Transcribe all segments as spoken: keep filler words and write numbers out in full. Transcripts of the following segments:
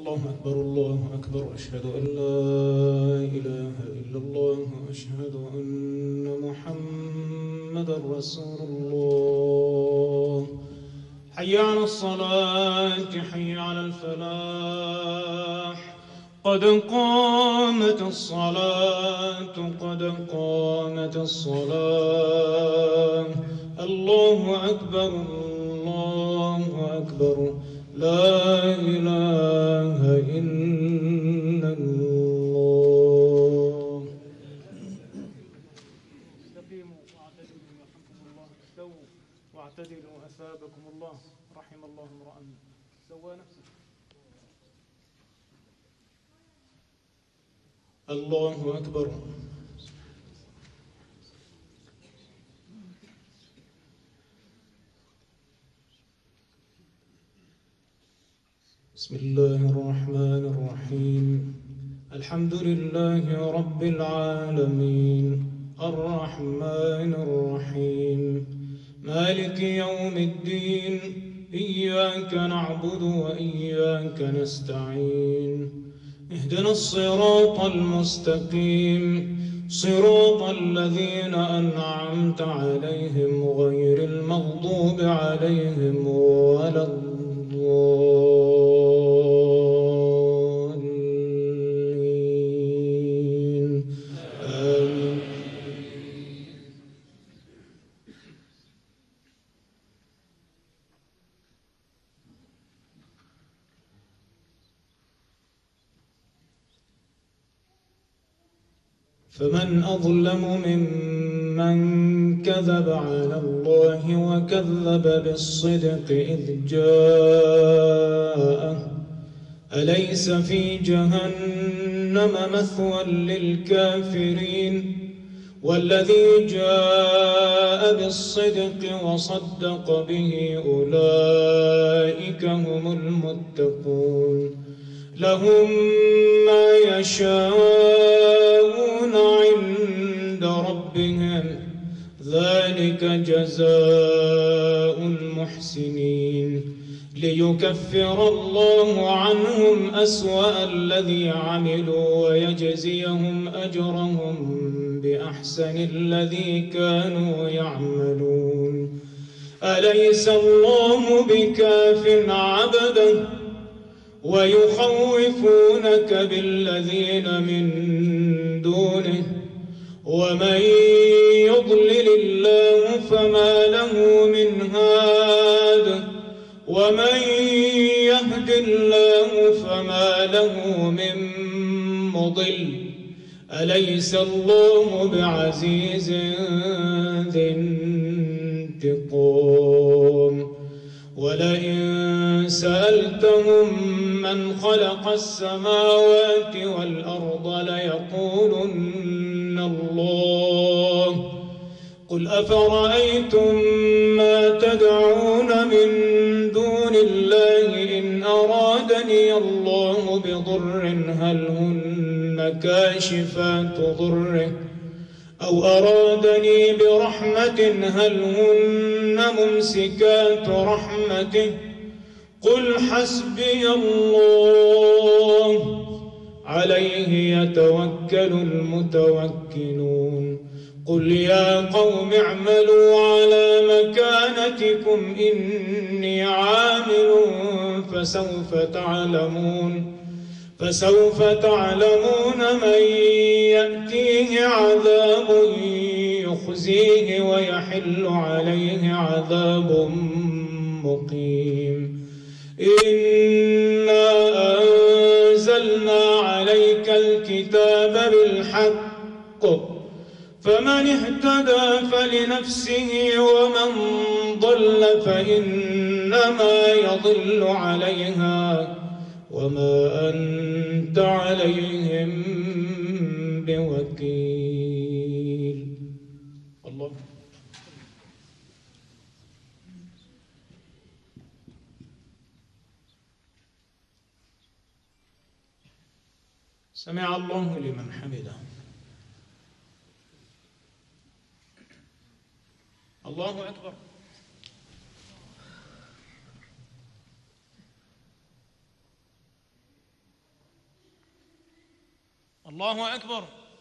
الله أكبر الله أكبر أشهد أن لا إله إلا الله وأشهد أن محمدا رسول الله. حي على الصلاة حي على الفلاح قد قامت الصلاة قد قامت الصلاة. الله أكبر الله أكبر لا إله إلا الله. استقيموا واعتدلوا يرحمكم الله. استووا واعتدلوا أثابكم الله. رحم الله امرأ سوى نفسه. الله أكبر. بسم الله الرحمن الرحيم. الحمد لله رب العالمين الرحمن الرحيم مالك يوم الدين. إياك نعبد وإياك نستعين. اهدنا الصراط المستقيم صراط الذين أنعمت عليهم غير المغضوب عليهم ولا الضالين. آمين. فمن أظلم ممن كذب على الله وكذب بالصدق إذ جاءه. أليس في جهنم مثوى للكافرين؟ والذي جاء بالصدق وصدق به أولئك هم المتقون. لهم ما يشاءون عند ربهم ذلك جزاء المحسنين. ليكفر الله عنهم أسوأ الذي عملوا ويجزيهم أجرهم بأحسن الذي كانوا يعملون. أليس الله بكاف عبده ويخوفونك بالذين من دونه؟ ومن يضلل الله فما له من هاد ومن يهد الله فما له من مضل. أليس الله بعزيز ذي انتقام؟ ولئن سألتهم من خلق السماوات والأرض ليقولن الله. قل أفرأيتم ما تدعون من دون الله إن أرادني الله بضر هل هن كاشفات ضره أو أرادني برحمة هل هن ممسكات رحمته؟ قل حسبي الله عليه يتوكل المتوكلون. قل يا قوم اعملوا على مكانتكم إني عامل فسوف تعلمون فسوف تعلمون من يأتيه عذاب يخزيه ويحل عليه عذاب مقيم. إنا أنزلنا عليك الكتاب بالحق فمن اهتدى فلنفسه ومن ضل فإنما يضل عليها وما أنت عليهم بوكيل. الله. سمع الله لمن حمده. الله أكبر. الله أكبر.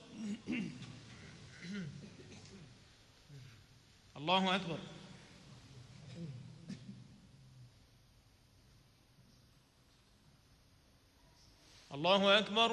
الله أكبر. الله أكبر.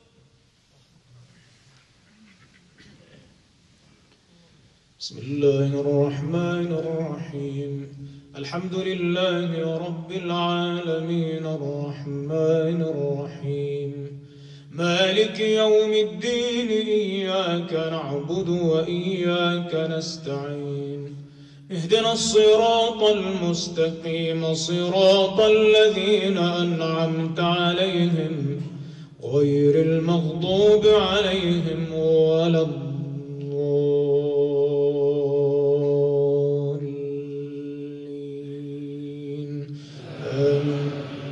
بسم الله الرحمن الرحيم. الحمد لله رب العالمين الرحمن الرحيم مالك يوم الدين إياك نعبد وإياك نستعين اهدنا الصراط المستقيم صراط الذين أنعمت عليهم غير المغضوب عليهم ولا الضالين آمين.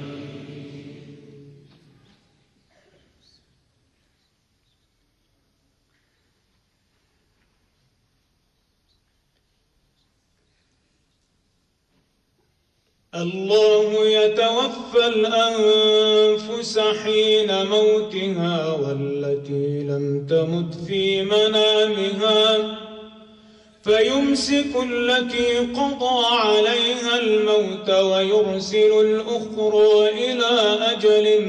الله يتوفى الأنفس حين موتها والتي لم تمت في منامها فيمسك التي قضى عليها الموت ويرسل الأخرى إلى أجل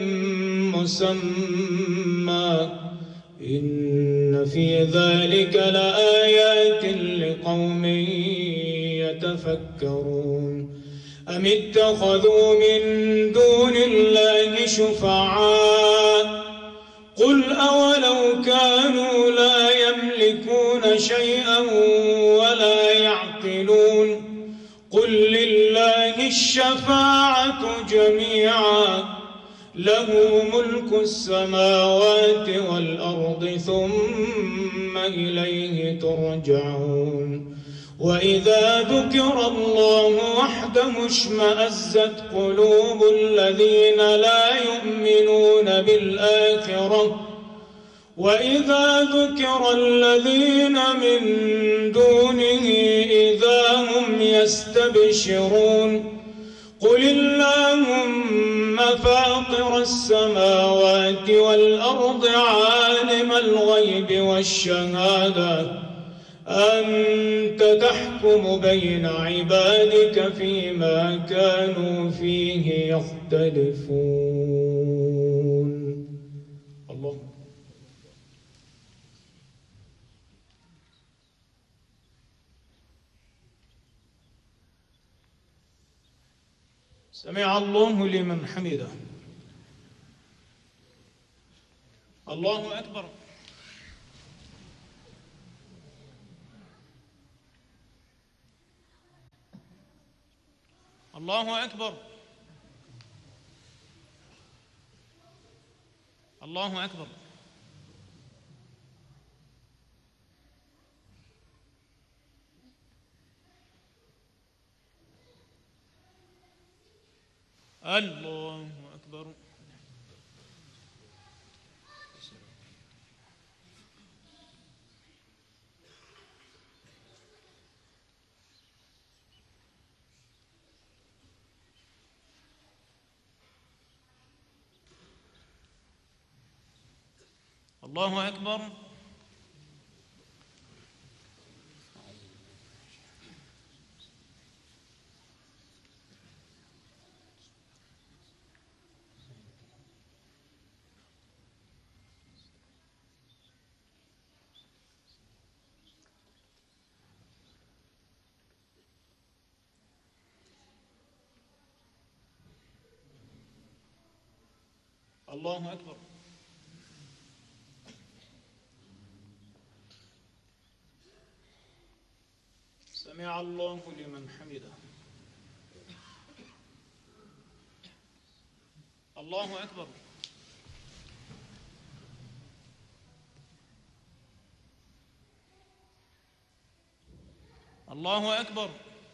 مسمى إن في ذلك لآيات لقوم يتفكرون أم اتخذوا من دون الله شفعاء قل أولو كانوا لا يملكون شيئا ولا يعقلون قل لله الشفاعة جميعا له ملك السماوات والأرض ثم إليه ترجعون وإذا ذكر الله وحده اشمأزت قلوب الذين لا يؤمنون بالآخرة وإذا ذكر الذين من دونه إذا هم يستبشرون قل اللهم فاطر السماوات والأرض عالم الغيب والشهادة أنت تحكم بين عبادك فيما كانوا فيه يختلفون. الله. سمع الله لمن حمده. الله أكبر. الله أكبر. الله أكبر. الله أكبر. الله أكبر. الله أكبر. سمع الله لمن حمده. الله أكبر. الله أكبر.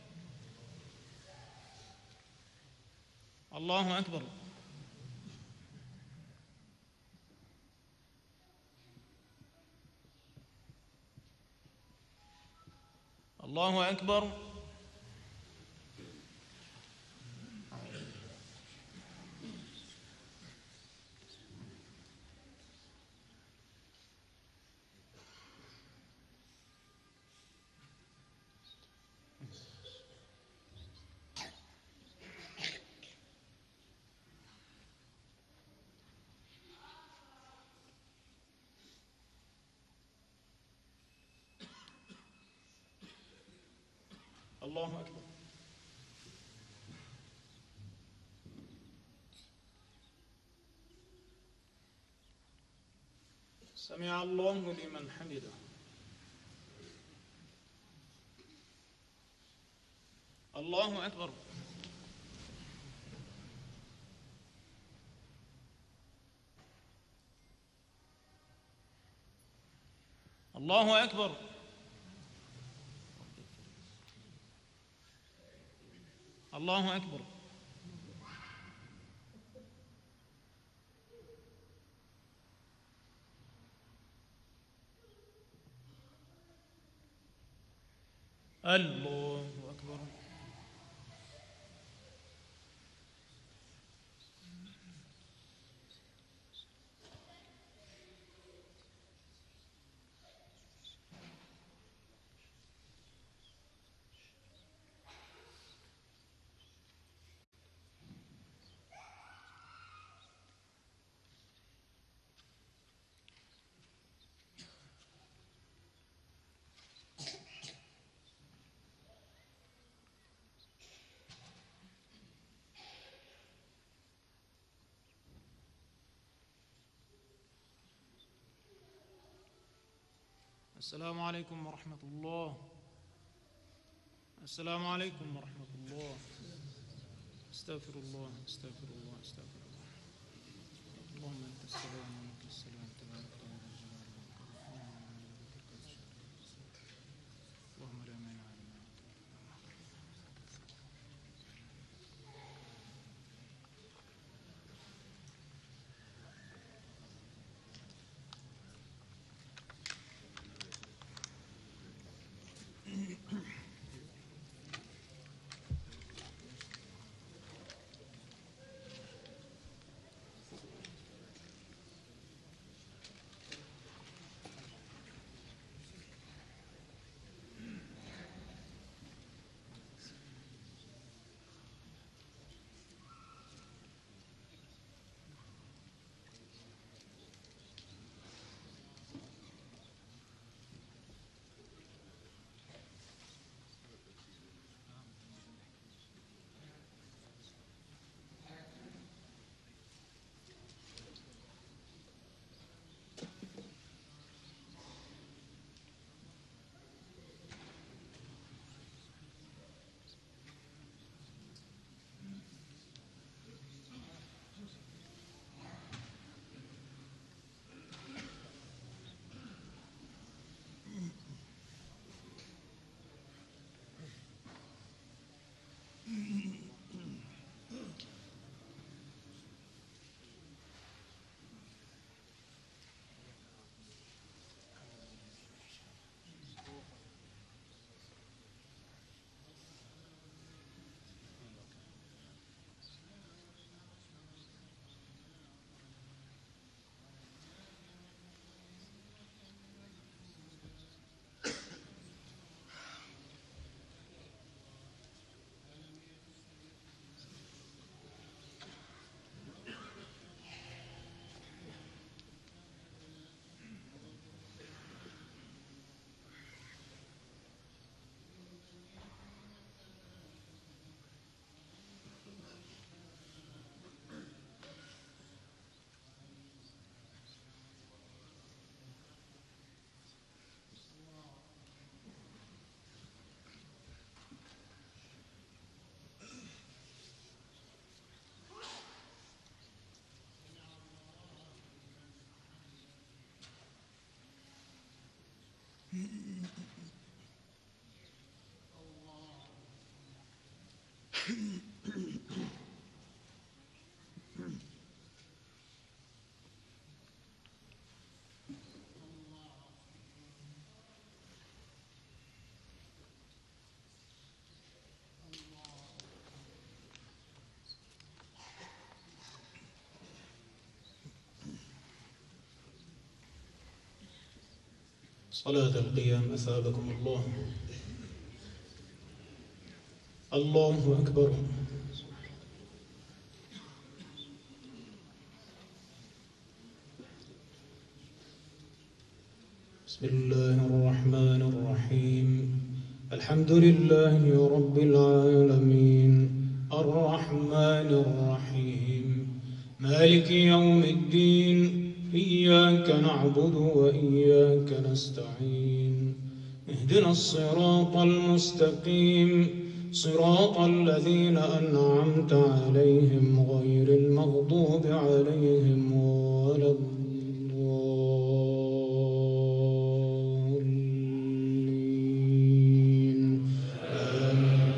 الله أكبر. الله أكبر. الله أكبر. سمع الله لمن حمده. الله أكبر. الله أكبر. الله أكبر. الله أكبر. السلام عليكم ورحمة الله. السلام عليكم ورحمة الله. استغفر الله استغفر الله استغفر الله. اللهم أنت السلام ومنك السلام تبارك يا ذا الجلال والإكرام. اللهم لا مانع لما صلاة القيام أثابكم الله. الله أكبر. بسم الله الرحمن الرحيم. الحمد لله رب العالمين الرحمن الرحيم مالك يوم الدين إياك نعبد وإياك نستعين اهدنا الصراط المستقيم صراط الذين أنعمت عليهم غير المغضوب عليهم ولا الضالين آمين.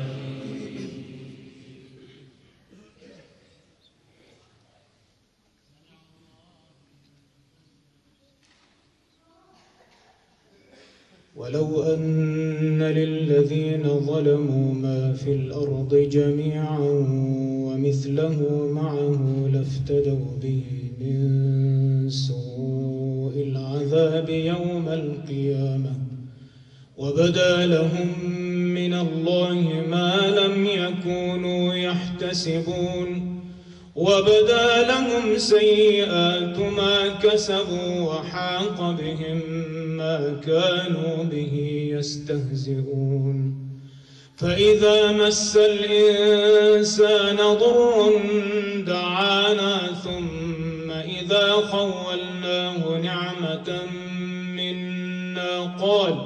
ولو أن للذين ظلموا ما في الأرض جميعا ومثله معه لافتدوا به من سوء العذاب يوم القيامة وبدا لهم من الله ما لم يكونوا يحتسبون وبدا لهم سيئات ما كسبوا وحاق بهم ما كانوا به يستهزئون فإذا مس الإنسان ضر دعانا ثم إذا خولناه نعمة منا قال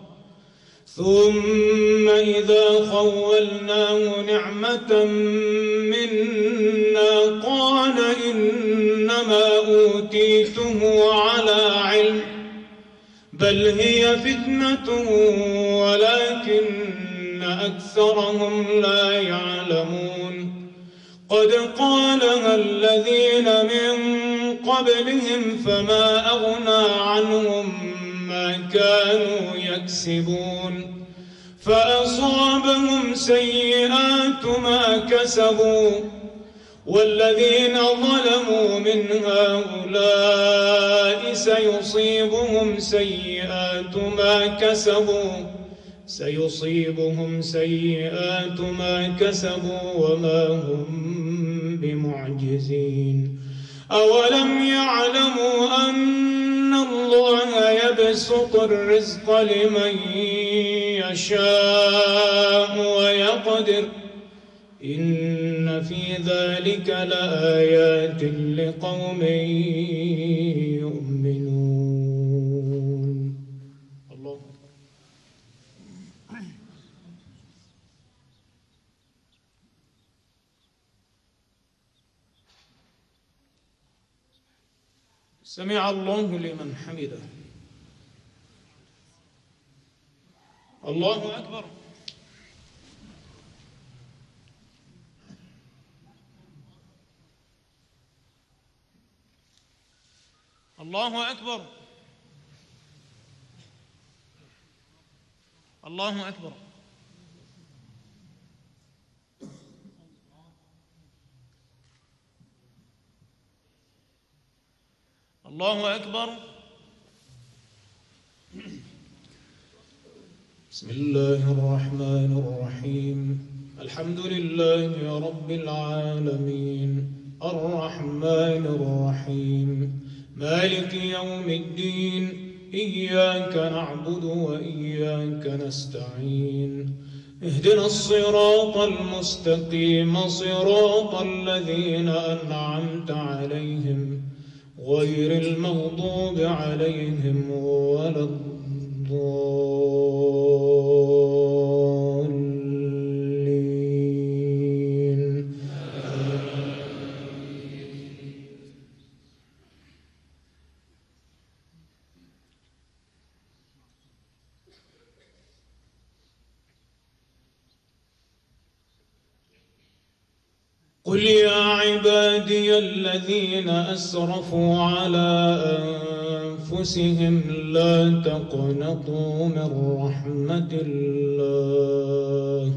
ثم إذا خولناه نعمة منا قال إنما أوتيته على علم بل هي فتنة ولكن أكثرهم لا يعلمون قد قالها الذين من قبلهم فما أغنى عنهم ما كانوا يكسبون فأصابهم سيئات ما كسبوا والذين ظلموا من هؤلاء سيصيبهم سيئات ما كسبوا سيصيبهم سيئات ما كسبوا وما هم بمعجزين أولم يعلموا أن الله يبسط الرزق لمن يشاء ويقدر إن في ذلك لآيات لقوم يؤمنون. الله سمع الله لمن حمده. الله أكبر. الله أكبر. الله أكبر. الله أكبر. بسم الله الرحمن الرحيم الحمد لله رب العالمين الرحمن الرحيم مالك يوم الدين إياك نعبد وإياك نستعين اهدنا الصراط المستقيم صراط الذين أنعمت عليهم غير المغضوب عليهم ولا الضالين. قل يا عبادي الذين أسرفوا على أنفسهم لا تقنطوا من رحمة الله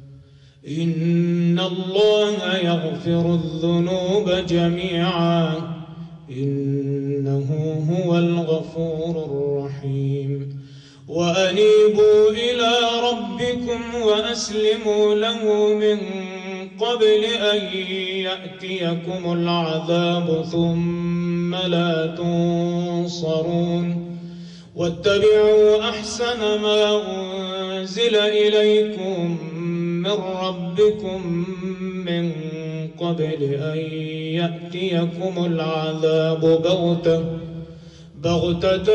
إن الله يغفر الذنوب جميعا إنه هو الغفور الرحيم وأنيبوا إلى ربكم وأسلموا له من قبل أن يأتيكم العذاب ثم لا تنصرون واتبعوا أحسن ما أنزل إليكم من ربكم من قبل أن يأتيكم العذاب بغتة بغتة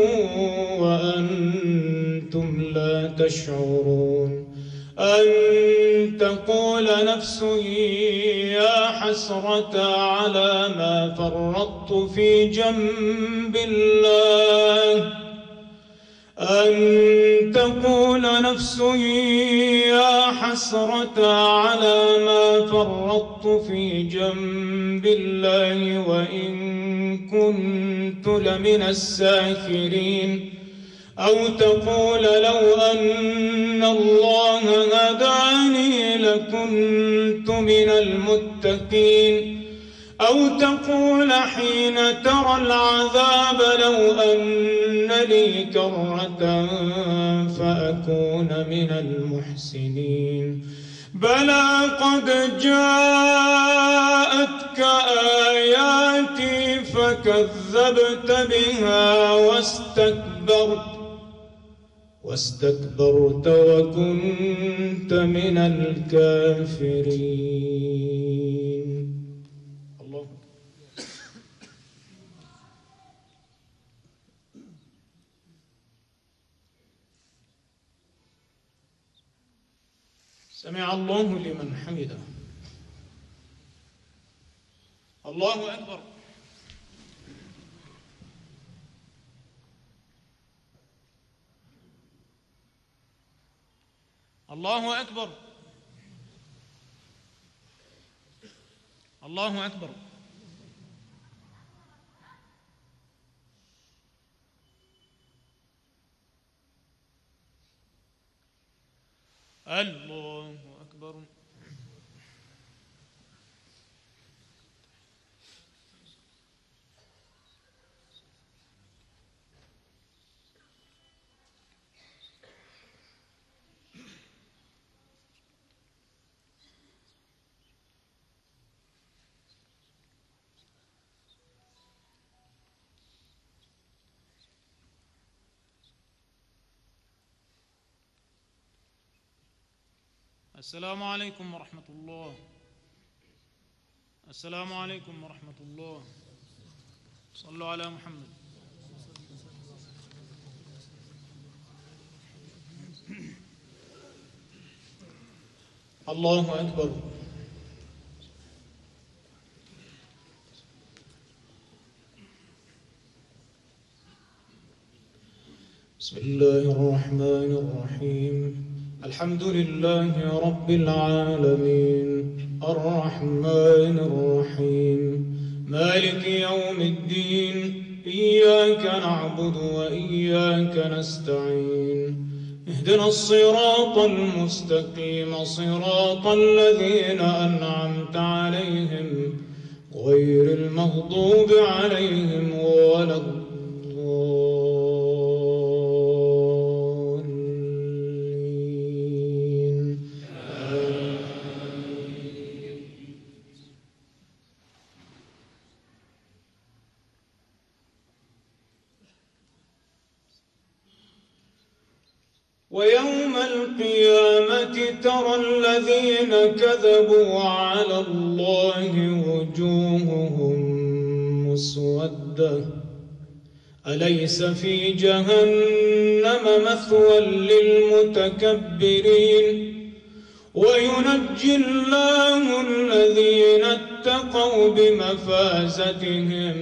وأنتم لا تشعرون أن تقول نفس يا حسرة على ما فرطت في جنب الله أن تقول نفس يا حسرة على ما فرطت في جنب الله وإن كنت لمن الساخرين أو تقول لو أن الله هداني لكنت من المتقين أو تقول حين ترى العذاب لو أن لي كرة فأكون من المحسنين بلى قد جاءتك آياتي فكذبت بها واستكبرت واستكبرت وكنت من الكافرين. الله سمع الله لمن حمده. الله أكبر. الله أكبر. الله أكبر. الله أكبر. السلام عليكم ورحمة الله. السلام عليكم ورحمة الله. صلوا على محمد. الله أكبر. بسم الله الرحمن الرحيم. الحمد لله رب العالمين الرحمن الرحيم مالك يوم الدين إياك نعبد وإياك نستعين اهدنا الصراط المستقيم صراط الذين أنعمت عليهم غير المغضوب عليهم ولا الضالين. ويوم القيامة ترى الذين كذبوا على الله وجوههم مسودة أليس في جهنم مثوى للمتكبرين وينجي الله الذين اتقوا بمفازتهم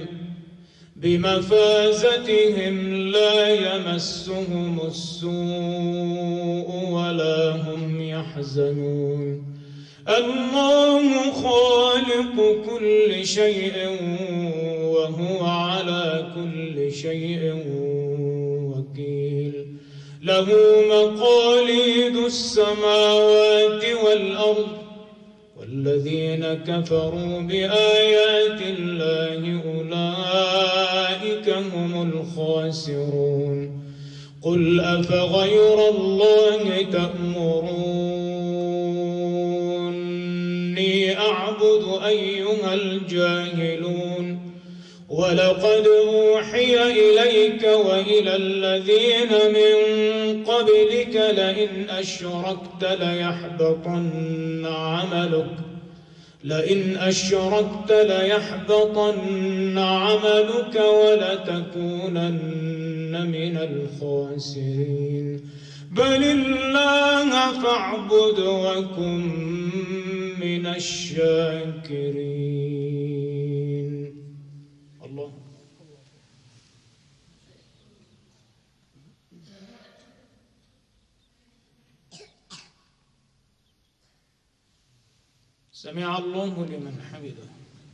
بمفازتهم لا يمسهم السوء ولا هم يحزنون. الله خالق كل شيء وهو على كل شيء وكيل له مقاليد السماوات والأرض والذين كفروا بآيات الله أولئك هم الخاسرون. قل أفغير الله تأمروني أعبد أيها الجاهلون ولقد أوحي إليك وإلى الذين من قبلك لئن أشركت ليحبطن عملك لئن أشركت ليحبطن عملك ولتكونن من الخاسرين بل الله فاعبد وكن من الشاكرين. الله. سمع الله لمن حمده.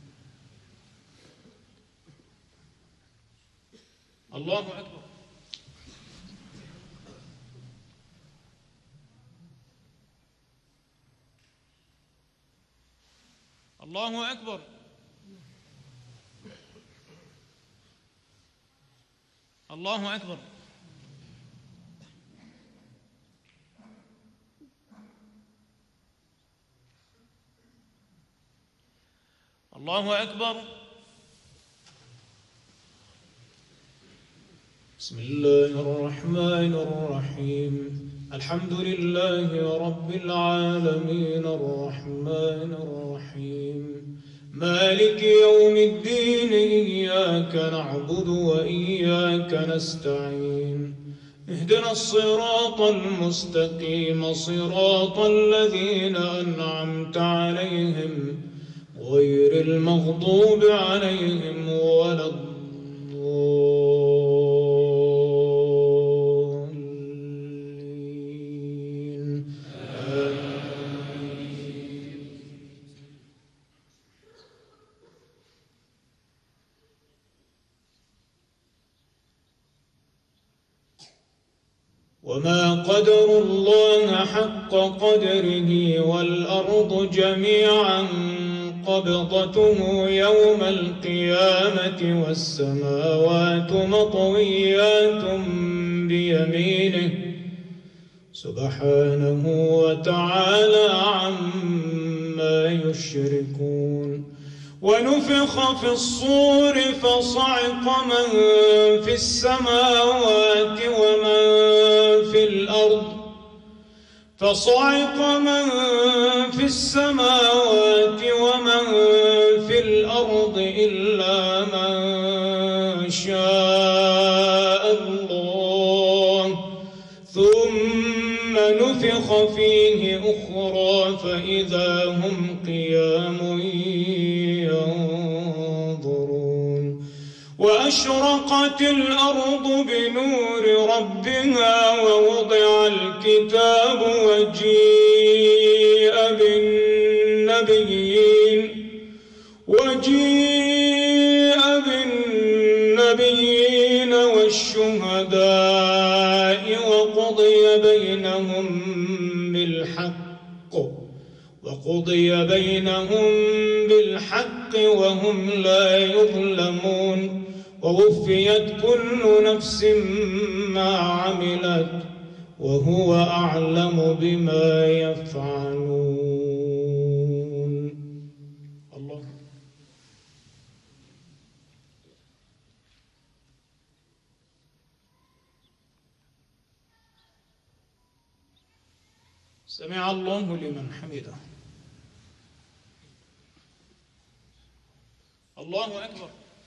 الله أكبر. الله أكبر. الله أكبر. الله أكبر. بسم الله الرحمن الرحيم. الحمد لله رب العالمين الرحمن الرحيم مالك يوم الدين إياك نعبد وإياك نستعين اهدنا الصراط المستقيم صراط الذين أنعمت عليهم غير المغضوب عليهم ولا الضالين آمين. وما قدر الله حق قدره والأرض جميعا قبضته يوم القيامة والسماوات مطويات بيمينه سبحانه وتعالى عما يشركون. ونفخ في الصور فصعق من في السماوات ومن في الأرض فصعق من في السماوات ومن في الأرض إلا من شاء الله ثم نفخ فيه أخرى فإذا هم قيام ينظرون. وأشرقت الأرض بنور ربها ووضع الكتاب وجيء بالنبيين وجيء بالنبيين والشهداء وقضي بينهم بالحق وقضي بينهم بالحق وهم لا يظلمون. ووفيت كل نفس ما عملت وهو أعلم بما يفعلون. الله. سمع الله لمن حمده. الله أكبر.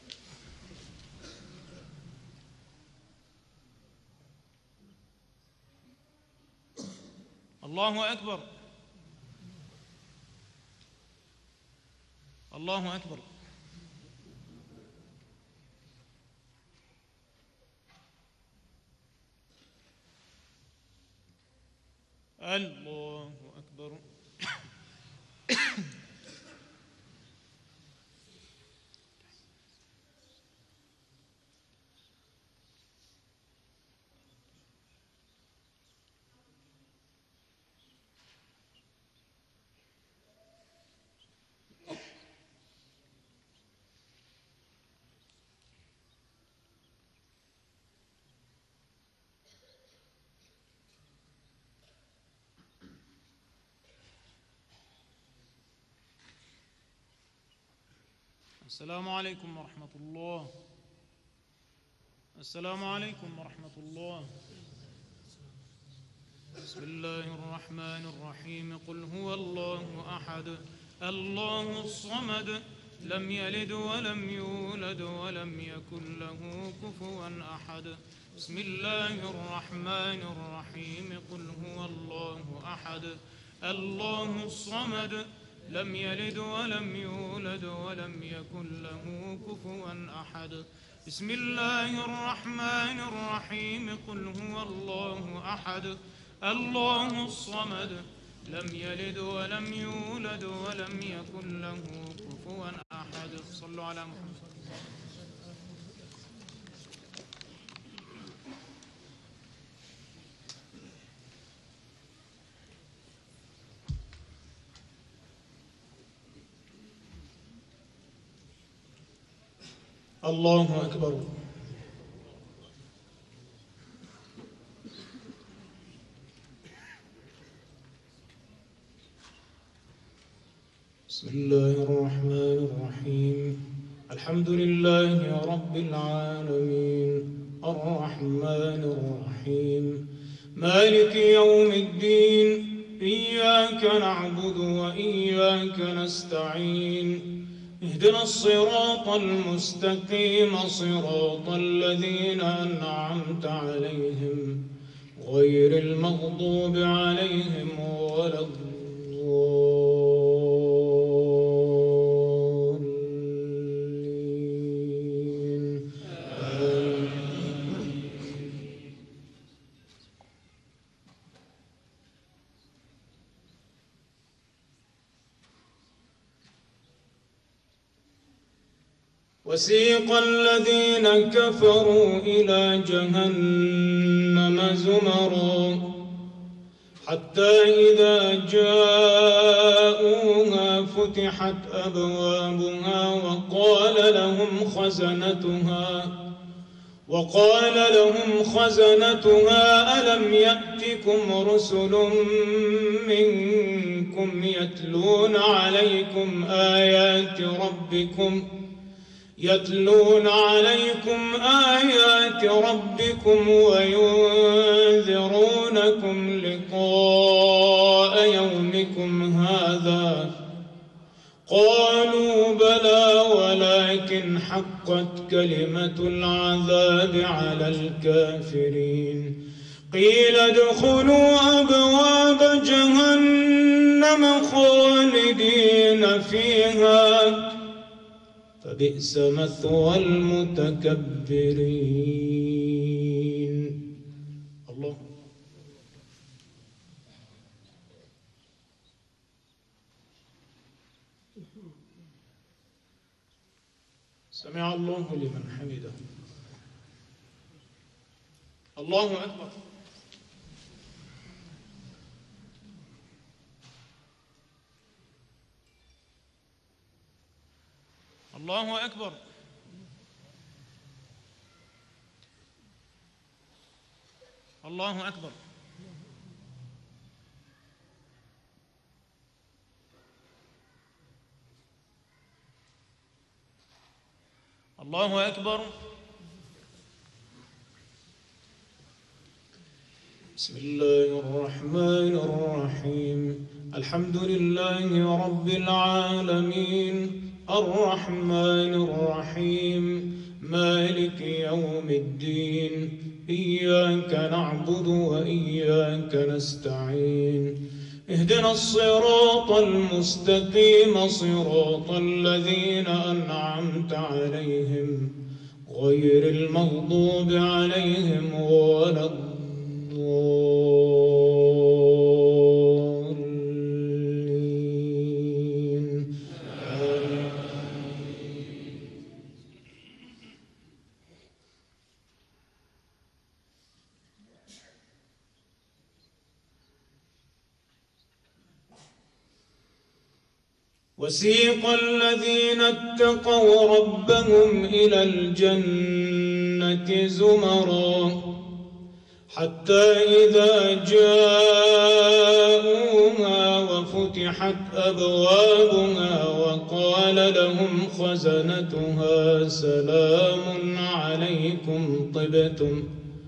الله أكبر. الله أكبر. الله أكبر. السلام عليكم ورحمة الله. السلام عليكم ورحمة الله. بسم الله الرحمن الرحيم. قل هو الله أحد الله الصمد لم يلد ولم يولد ولم يكن له كفوا أحد. بسم الله الرحمن الرحيم. قل هو الله أحد الله الصمد لم يلد ولم يولد ولم يكن له كفوا أحد. بسم الله الرحمن الرحيم. قل هو الله أحد الله الصمد لم يلد ولم يولد ولم يكن له كفوا أحد. صلوا على محمد. الله أكبر. بسم الله الرحمن الرحيم. الحمد لله رب العالمين الرحمن الرحيم مالك يوم الدين. إياك نعبد وإياك نستعين. اهدنا الصراط المستقيم صراط الذين أنعمت عليهم غير المغضوب عليهم ولا الضالين. وسيق الذين كفروا إلى جهنم زمرا حتى إذا جاءوها فتحت أبوابها وقال لهم خزنتها وقال لهم خزنتها ألم يأتكم رسل منكم يتلون عليكم آيات ربكم يتلون عليكم آيات ربكم وينذرونكم لقاء يومكم هذا. قالوا بلى ولكن حقت كلمة العذاب على الكافرين. قيل ادخلوا أبواب جهنم خالدين فيها فبئس مثوى المتكبرين. الله. سمع الله لمن حمده. الله أكبر. الله أكبر. الله أكبر. الله أكبر. بسم الله الرحمن الرحيم. الحمد لله رب العالمين الرحمن الرحيم مالك يوم الدين. إياك نعبد وإياك نستعين. اهدنا الصراط المستقيم صراط الذين أنعمت عليهم غير المغضوب عليهم ولا الضالين. وسيق الذين اتقوا ربهم إلى الجنة زمرا حتى إذا جاءوها وفتحت وفتحت أبوابها وقال لهم خزنتها سلام عليكم طبتم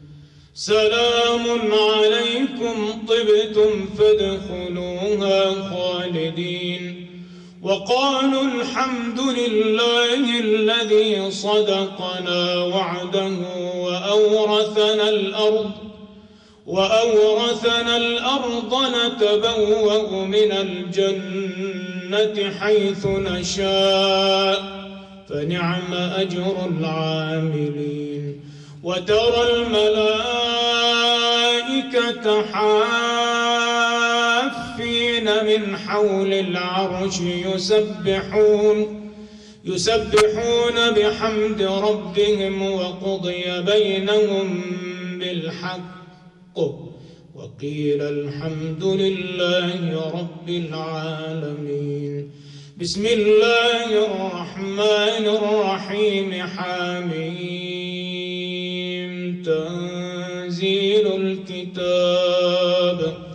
سلام عليكم طبتم فادخلوها خالدين وقالوا الحمد لله الذي صدقنا وعده وأورثنا الأرض وأورثنا الأرض نتبوأ من الجنة حيث نشاء فنعم أجر العاملين وترى الملائكة حافين من حول العرش يسبحون يسبحون بحمد ربهم وقضي بينهم بالحق وقيل الحمد لله رب العالمين. بسم الله الرحمن الرحيم. حميم. تنزيل الكتاب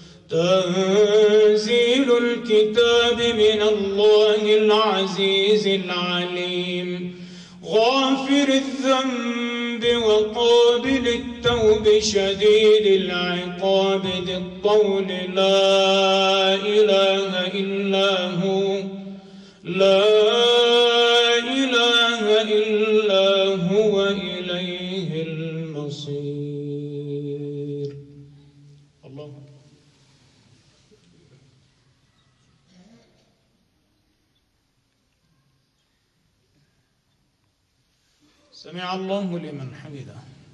تنزيل الكتاب من الله العزيز العليم غافر الذنب وقابل التوب شديد العقاب ذي الطول لا إله إلا هو لا إله إلا هو إليه المصير. الله سمع الله لمن حمده.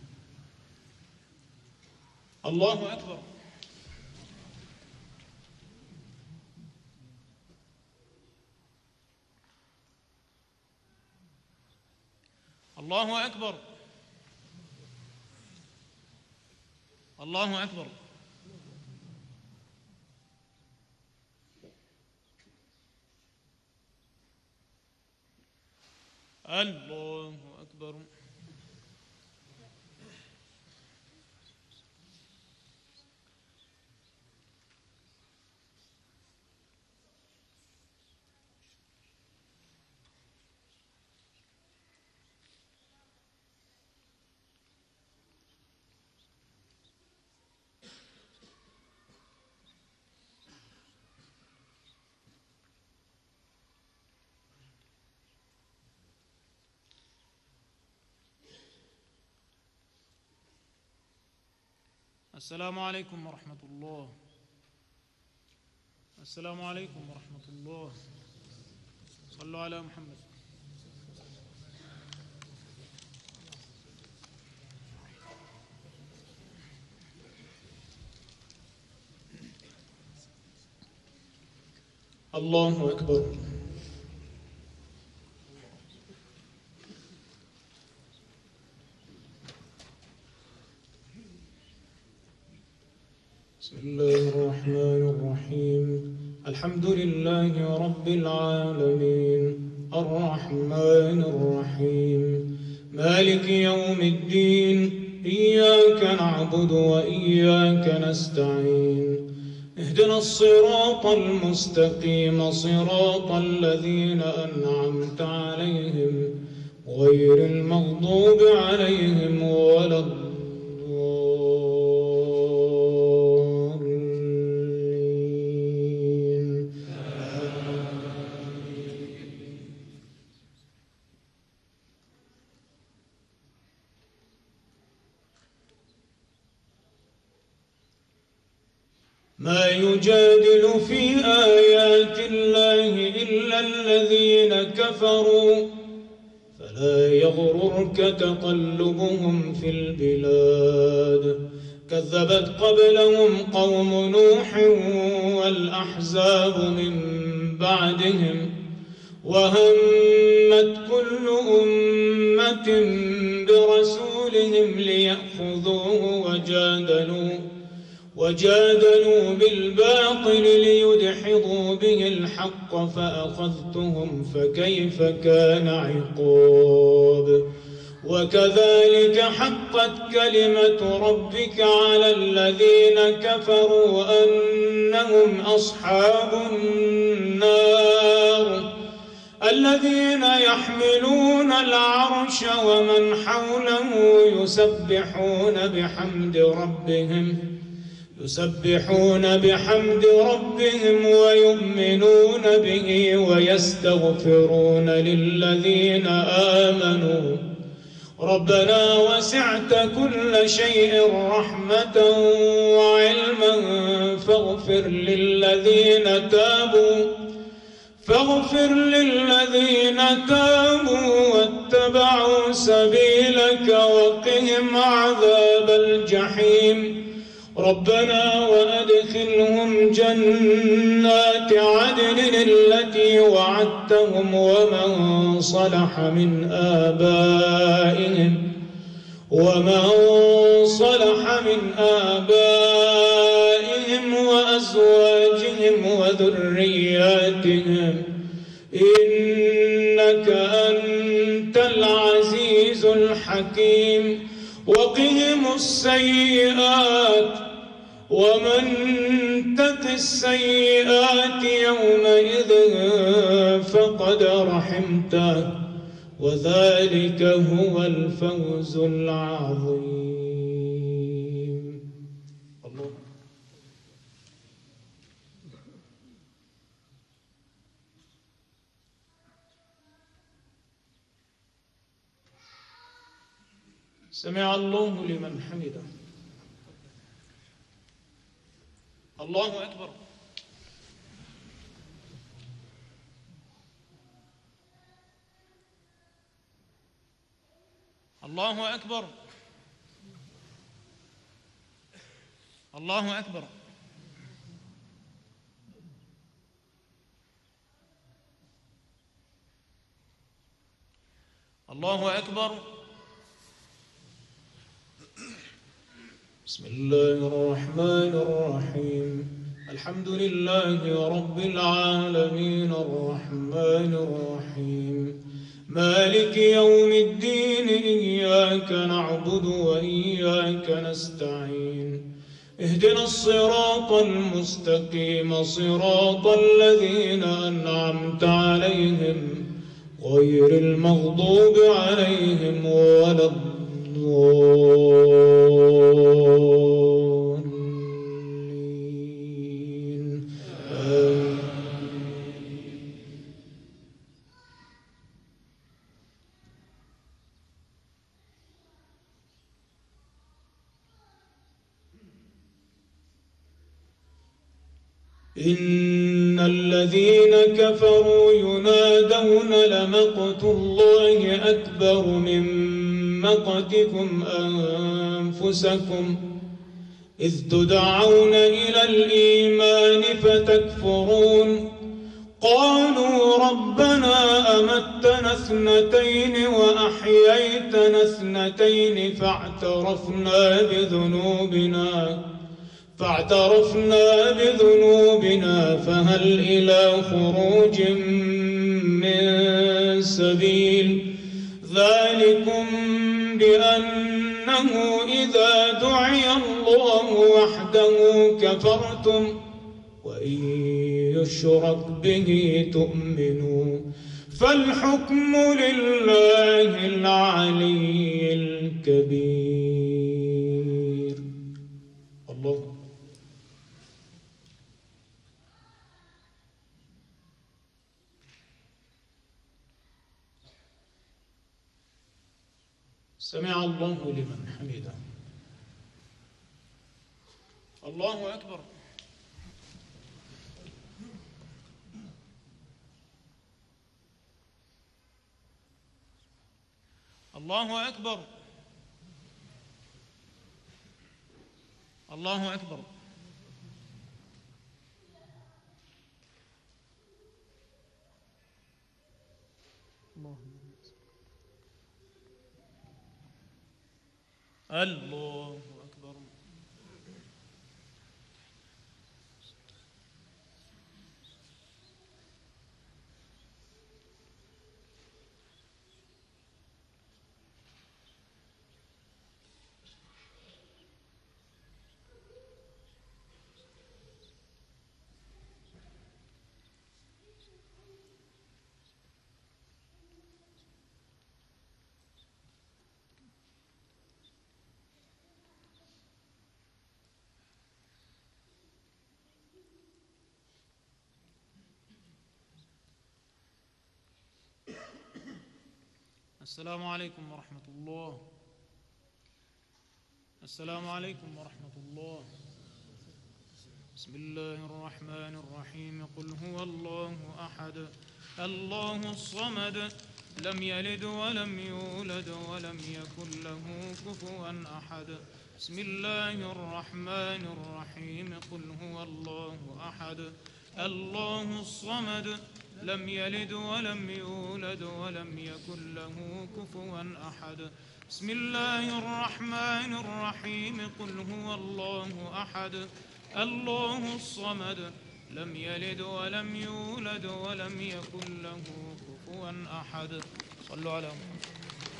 الله أكبر. الله أكبر. الله أكبر. الله أكبر. السلام عليكم ورحمة الله. السلام عليكم ورحمة الله. صلوا على محمد. الله أكبر. بسم الله الرحمن الرحيم. الحمد لله رب العالمين الرحمن الرحيم مالك يوم الدين إياك نعبد وإياك نستعين اهدنا الصراط المستقيم صراط الذين أنعمت عليهم غير المغضوب عليهم ولا الضالين. ما يجادل في آيات الله إلا الذين كفروا فلا يغررك تقلبهم في البلاد كذبت قبلهم قوم نوح والأحزاب من بعدهم وهمت كل أمة برسولهم ليأخذوه وجادلوا وجادلوا بالباطل ليدحضوا به الحق فأخذتهم فكيف كان عقاب وكذلك حقت كلمة ربك على الذين كفروا أنهم أصحاب النار الذين يحملون العرش ومن حوله يسبحون بحمد ربهم يسبحون بحمد ربهم ويؤمنون به ويستغفرون للذين آمنوا ربنا وسعت كل شيء رحمة وعلما فاغفر للذين تابوا فاغفر للذين تابوا واتبعوا سبيلك وقهم عذاب الجحيم ربنا وأدخلهم جنات عدن التي وعدتهم ومن صلح من آبائهم ومن صلح من آبائهم وأزواجهم وذرياتهم إنك أنت العزيز الحكيم وقهم السيئات ومن تق السيئات يومئذ فقد رحمته وذلك هو الفوز العظيم. الله سمع الله لمن حمده. الله أكبر. الله أكبر. الله أكبر. الله أكبر. بسم الله الرحمن الرحيم. الحمد لله رب العالمين الرحمن الرحيم مالك يوم الدين إياك نعبد وإياك نستعين اهدنا الصراط المستقيم صراط الذين أنعمت عليهم غير المغضوب عليهم ولا الضالين آمين. إن الذين كفروا ينادون لمقت الله أكبر من مقتكم أنفسكم إذ تدعون إلى الإيمان فتكفرون قالوا ربنا أمتنا اثنتين وأحييتنا اثنتين فاعترفنا بذنوبنا فاعترفنا بذنوبنا فهل إلى خروج من سبيل ذلكم بأنه إذا دعي الله وحده كفرتم وإن يشرك به تؤمنوا فالحكم لله العلي الكبير. الله سمع الله لمن حمده. الله أكبر. الله أكبر. الله أكبر. الله أكبر. السلام عليكم ورحمة الله. السلام عليكم ورحمة الله. بسم الله الرحمن الرحيم. قل هو الله أحد الله الصمد لم يلد ولم يولد ولم يكن له كفوا أحد. بسم الله الرحمن الرحيم. قل هو الله أحد الله الصمد لم يلد ولم يولد ولم يكن له كفوا أحد. بسم الله الرحمن الرحيم. قل هو الله أحد الله الصمد لم يلد ولم يولد ولم يكن له كفوا أحد. صلوا على محمد.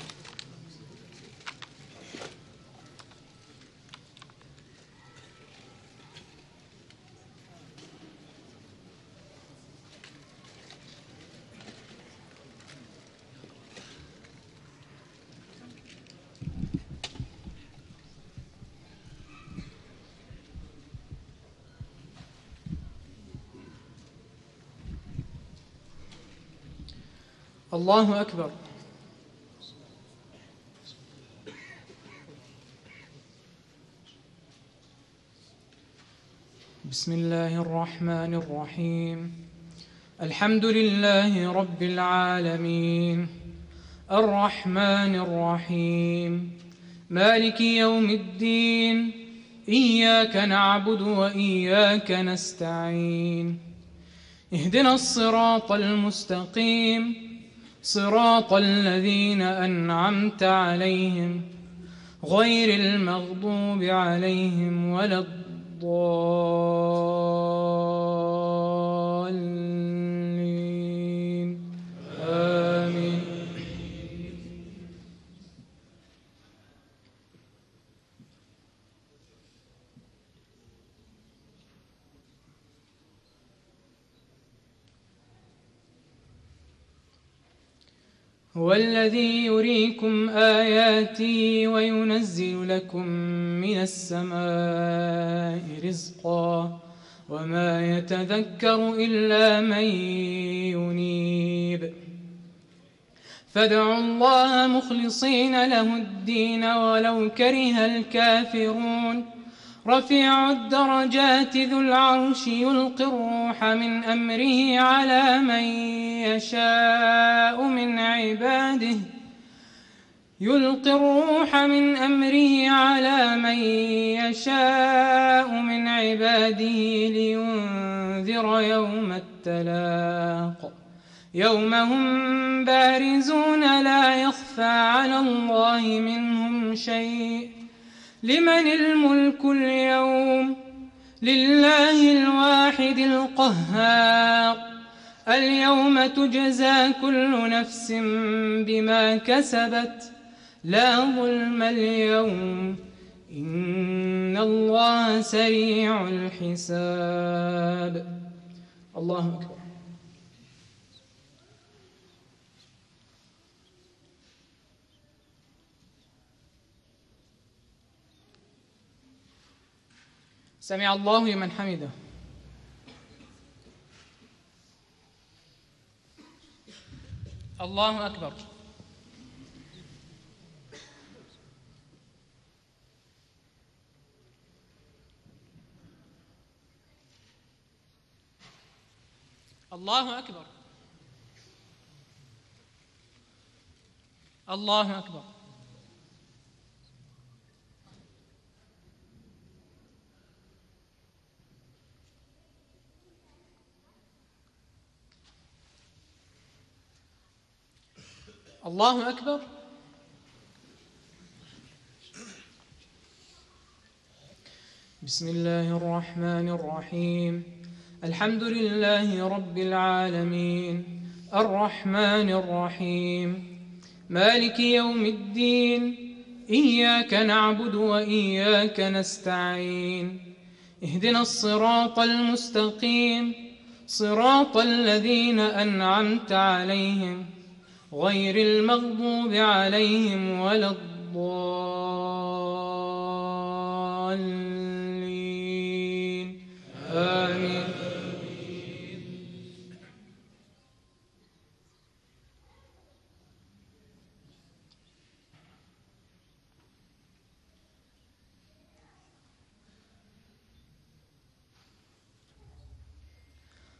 الله أكبر. بسم الله الرحمن الرحيم. الحمد لله رب العالمين الرحمن الرحيم مالك يوم الدين إياك نعبد وإياك نستعين اهدنا الصراط المستقيم صراط الذين أنعمت عليهم غير المغضوب عليهم ولا الضالين آمين. هو الذي يريكم آياته وينزل لكم من السماء رزقا وما يتذكر إلا من ينيب فادعوا الله مخلصين له الدين ولو كره الكافرون. رفيع الدرجات ذو العرش يلقي الروح من أمره على من يشاء من عباده يلقي الروح من أمره على من يشاء من عباده لينذر يوم التلاق يوم هم بارزون لا يخفى على الله منهم شيء. لمن الملك اليوم لله الواحد القهار. اليوم تجزى كل نفس بما كسبت لا ظلم اليوم إن الله سريع الحساب. الله أكبر. سمع الله لمن حمده. الله أكبر. الله أكبر. الله أكبر. الله أكبر. بسم الله الرحمن الرحيم. الحمد لله رب العالمين الرحمن الرحيم مالك يوم الدين إياك نعبد وإياك نستعين اهدنا الصراط المستقيم صراط الذين أنعمت عليهم غير المغضوب عليهم ولا الضالين آمين.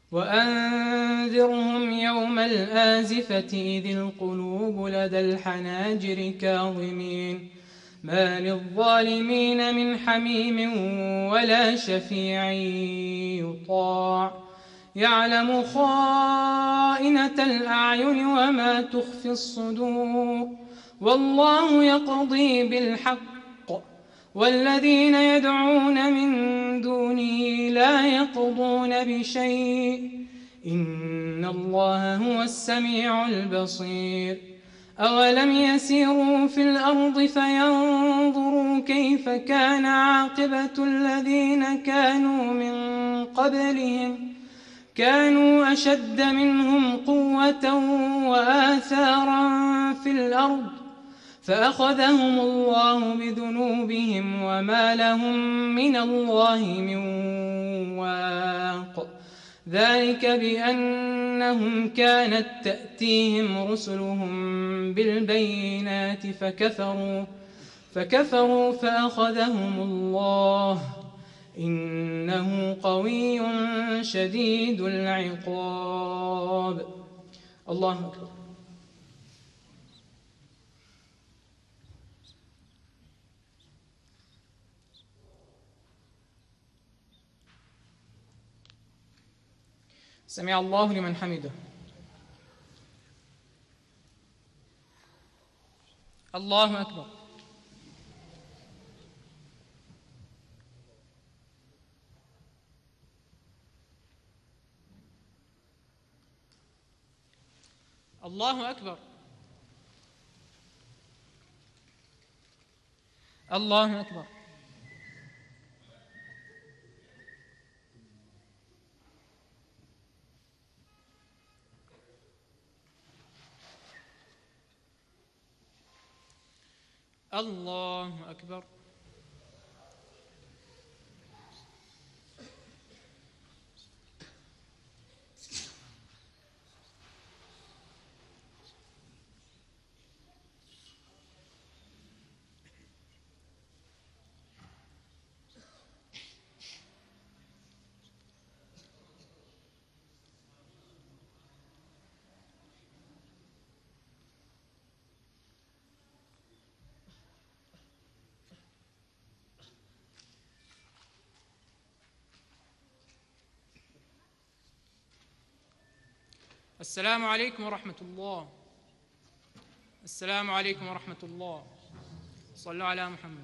وأنذرهم يوم الآزفة إذ القلوب لدى الحناجر كاظمين ما للظالمين من حميم ولا شفيع يطاع يعلم خائنة الأعين وما تخفي الصدور والله يقضي بالحق والذين يدعون من دونه لا يقضون بشيء إن الله هو السميع البصير أولم يسيروا في الأرض فينظروا كيف كان عاقبة الذين كانوا من قبلهم كانوا أشد منهم قوة وآثارا في الأرض فأخذهم الله بذنوبهم وما لهم من الله من واق ذلك بأنهم كانت تأتيهم رسلهم بالبينات فكفروا فكفروا فأخذهم الله إنه قوي شديد العقاب. الله أكبر. سمع الله لمن حمده. الله أكبر. الله أكبر. الله أكبر. الله أكبر. السلام عليكم ورحمة الله. السلام عليكم ورحمة الله. صلوا على محمد.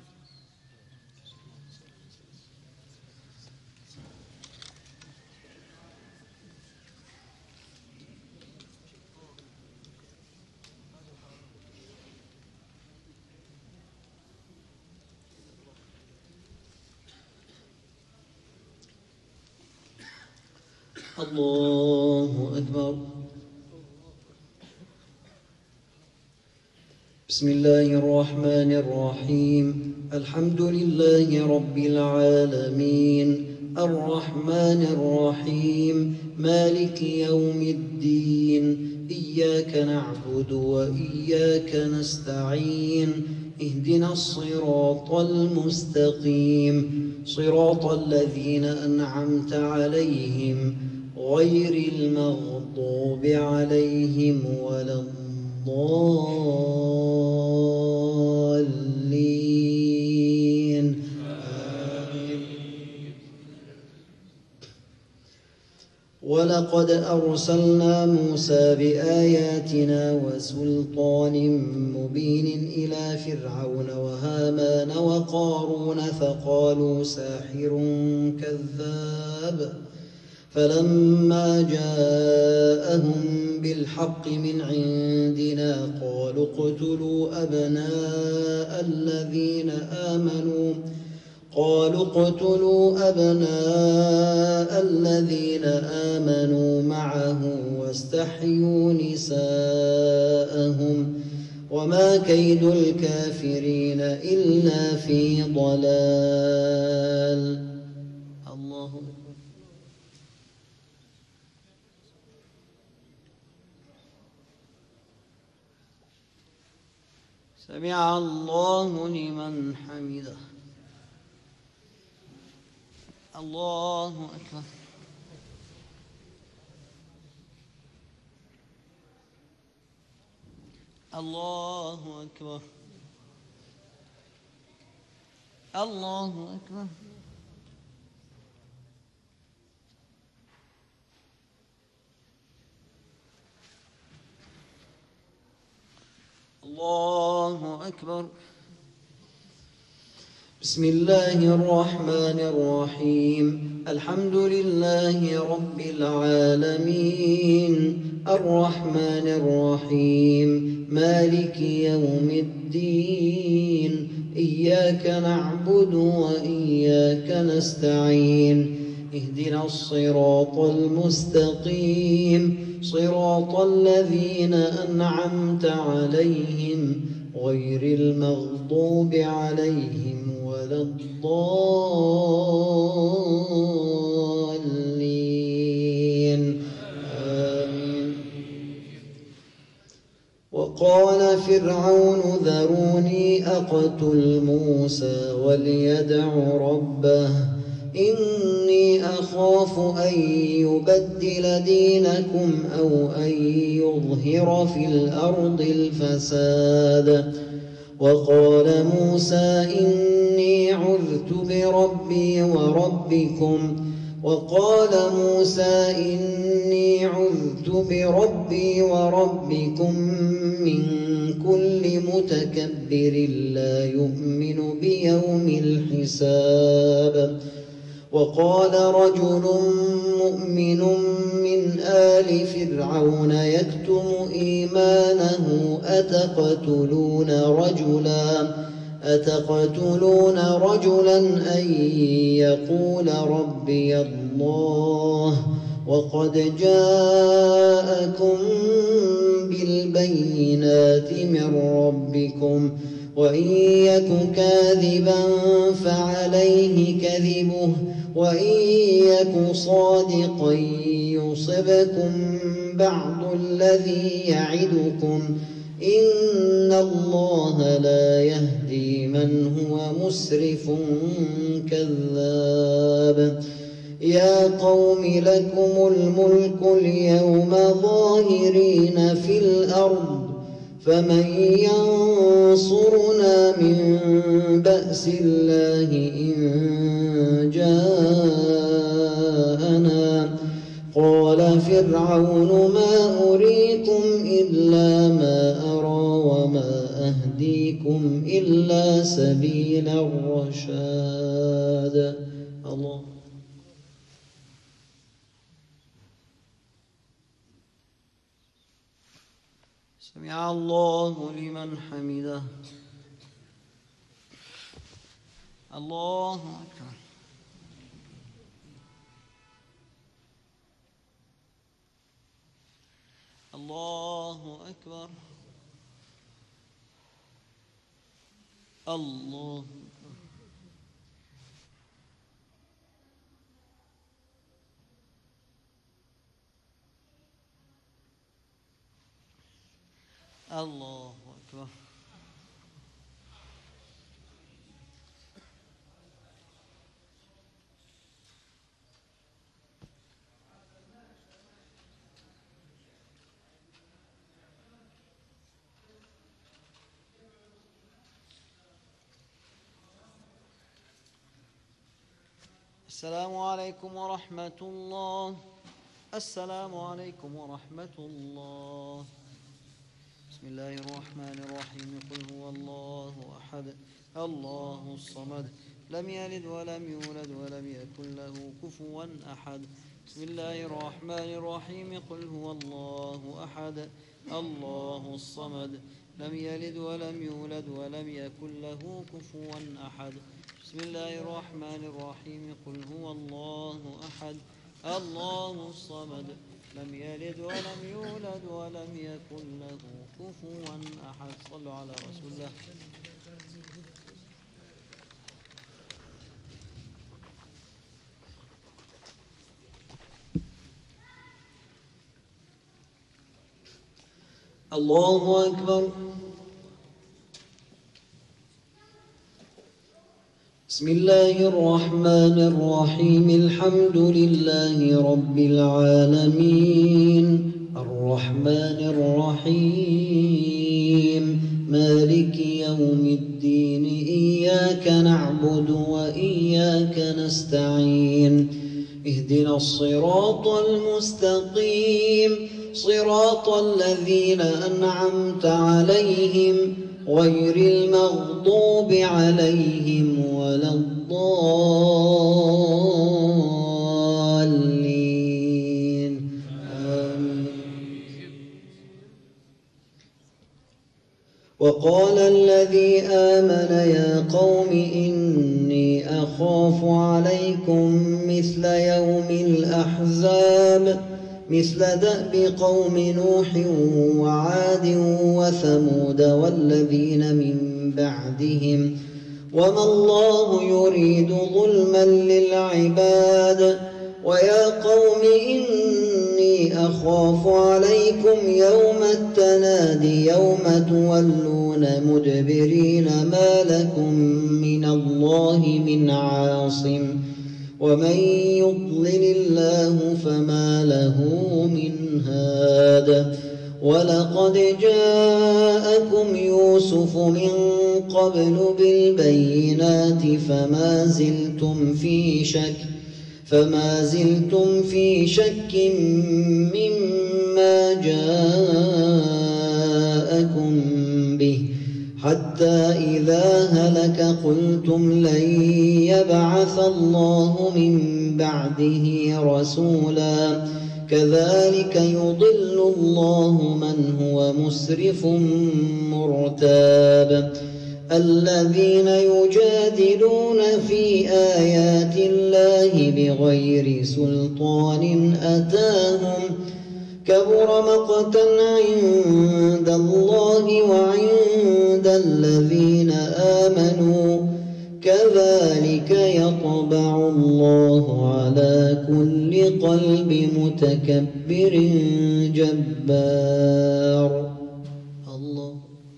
الله أكبر. بسم الله الرحمن الرحيم. الحمد لله رب العالمين الرحمن الرحيم مالك يوم الدين إياك نعبد وإياك نستعين اهدنا الصراط المستقيم صراط الذين أنعمت عليهم غير المغضوب عليهم ولا الضالين آمين. ولقد أرسلنا موسى بآياتنا وسلطان مبين إلى فرعون وهامان وقارون فقالوا ساحر كذاب فلما جاءهم بالحق من عندنا قالوا اقتلوا أبناء الذين آمنوا قالوا اقتلوا أبناء الذين آمنوا معه واستحيوا نساءهم وما كيد الكافرين إلا في ضلال. الله أكبر. سمع الله لمن حمده. الله أكبر. الله أكبر الله أكبر الله أكبر. بسم الله الرحمن الرحيم. الحمد لله رب العالمين الرحمن الرحيم مالك يوم الدين إياك نعبد وإياك نستعين اهدنا الصراط المستقيم صراط الذين أنعمت عليهم غير المغضوب عليهم ولا الضالين آمين. وقال فرعون ذروني أقتل موسى وليدع ربه إني أخاف أن يبدل دينكم أو أن يظهر في الأرض الفساد. وقال موسى إني عذت بربي وربكم وقال موسى إني عذت بربي وربكم من كل متكبر لا يؤمن بيوم الحساب. وقال رجل مؤمن من آل فرعون يكتم إيمانه أتقتلون رجلا أتقتلون رجلا أن يقول ربي الله وقد جاءكم بالبينات من ربكم وإن يك كاذبا فعليه كذبه وإن يك صادقا يصبكم بعض الذي يعدكم إن الله لا يهدي من هو مسرف كذاب. يا قوم لكم الملك اليوم ظاهرين في الأرض فمن ينصرنا من بأس الله إن جاءنا. قال فرعون ما أريكم إلا ما أرى وما أهديكم إلا سبيل الرشاد. الله. سمع الله لمن حمده. الله أكبر. الله أكبر. الله أكبر. الله أكبر. السلام عليكم ورحمة الله. السلام عليكم ورحمة الله. بسم الله الرحمن الرحيم. قل هو الله أحد الله الصمد لم يلد ولم يولد ولم يكن له كفوا أحد. بسم الله الرحمن الرحيم. قل هو الله أحد الله الصمد لم يلد ولم يولد ولم يكن له كفوا أحد. بسم الله الرحمن الرحيم. قل هو الله أحد الله الصمد لم يلد ولم يولد ولم يكن له كفوا أحد. صلوا على رسول الله. الله أكبر. بسم الله الرحمن الرحيم. الحمد لله رب العالمين الرحمن الرحيم نستعين اهدنا الصراط المستقيم صراط الذين أنعمت عليهم غير المغضوب عليهم ولا الضالين آمين. وقال الذي آمن يا قوم إني أخاف عليكم مثل يوم الأحزاب مثل دأب قوم نوح وعاد وثمود والذين من بعدهم وما الله يريد ظلما للعباد ويا قوم إني أخاف عليكم يوم التنادي يوم تولون مدبرين ما لكم من الله من عاصم ومن يضلل الله فما له من هاد ولقد جاءكم يوسف من قبل بالبينات فما زلتم في شك فما زلتم في شك مما جاءكم به حتى إذا هلك قلتم لن يبعث الله من بعده رسولا كذلك يضل الله من هو مسرف مرتاب الذين يجادلون في آيات الله بغير سلطان أتاهم كبر مقتا عند الله وعند الذين آمنوا كذلك يطبع الله على كل قلب متكبر جبار الله.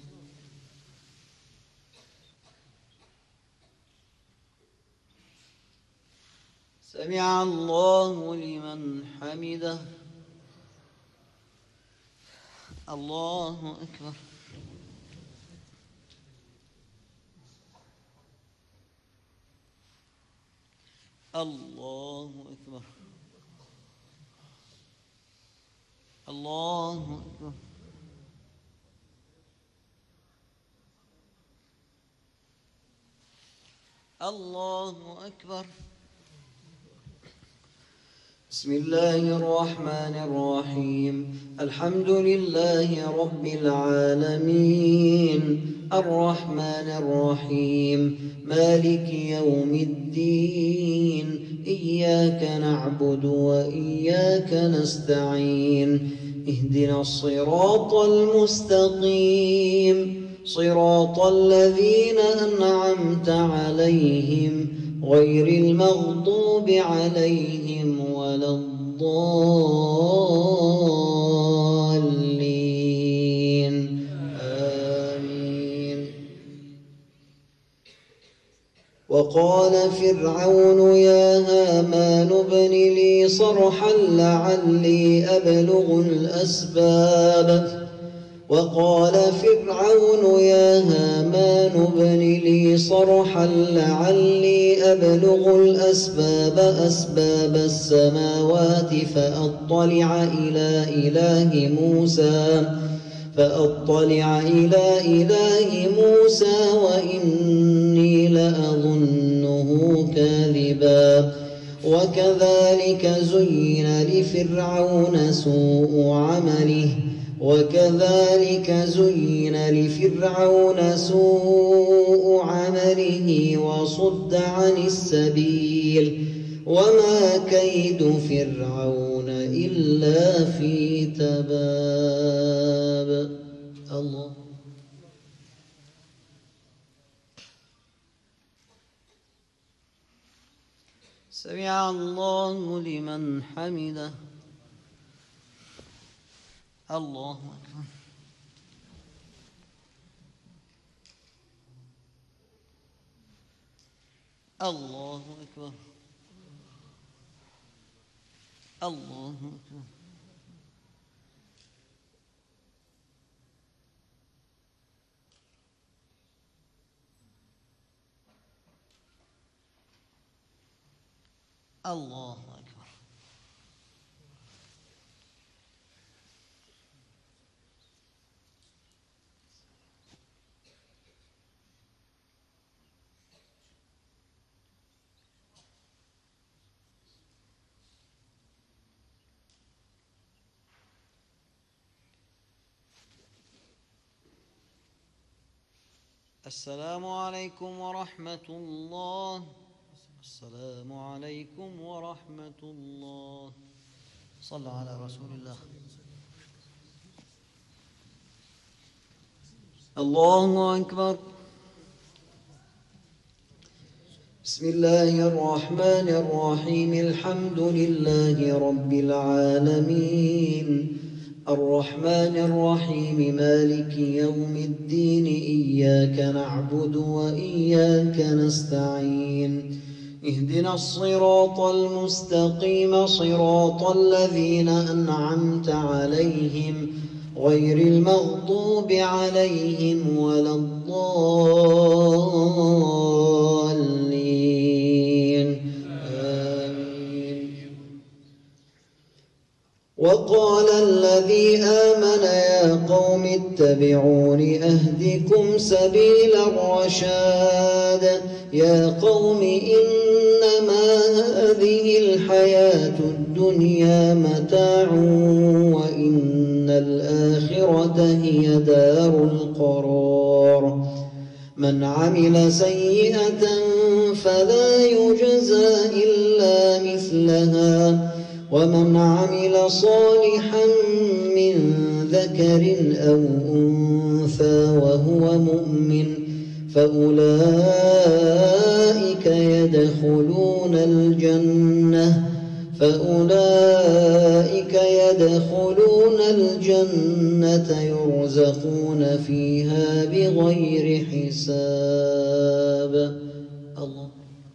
سمع الله لمن حمده. الله أكبر. الله أكبر. الله أكبر. الله أكبر. بسم الله الرحمن الرحيم الحمد لله رب العالمين الرحمن الرحيم مالك يوم الدين إياك نعبد وإياك نستعين اهدنا الصراط المستقيم صراط الذين أنعمت عليهم غير المغضوب عليهم ولا الضالين آمين. وقال فرعون يا هامان ابن لي صرحا لعلي أبلغ الأسباب وقال فرعون يا هامان ابن لي صرحا لعلي أبلغ الأسباب أسباب السماوات فأطلع إلى إله موسى فأطلع إلى إله موسى وإني لأظنه كاذبا وكذلك زين لفرعون سوء عمله وكذلك زين لفرعون سوء عمله وصد عن السبيل وما كيد فرعون إلا في تباب. الله. سمع الله لمن حمده. الله أكبر. الله أكبر. الله أكبر. الله أكبر. السلام عليكم ورحمة الله. السلام عليكم ورحمة الله. صلى على رسول الله. الله أكبر. بسم الله الرحمن الرحيم. الحمد لله رب العالمين الرحمن الرحيم مالك يوم الدين إياك نعبد وإياك نستعين اهدنا الصراط المستقيم صراط الذين أنعمت عليهم غير المغضوب عليهم ولا الضالين آمين. وقال الذي آمن يا قوم اتبعون أهدكم سبيل الرشاد. يا قوم إنما هذه الحياة الدنيا متاع وإن الآخرة هي دار القرار. من عمل سيئة فلا يجزى إلا مثلها ومن عمل صالحا من ذكر أو أنثى وهو مؤمن فأولئك يدخلون الجنة فأولئك يدخلون الجنة يرزقون فيها بغير حساب. الله.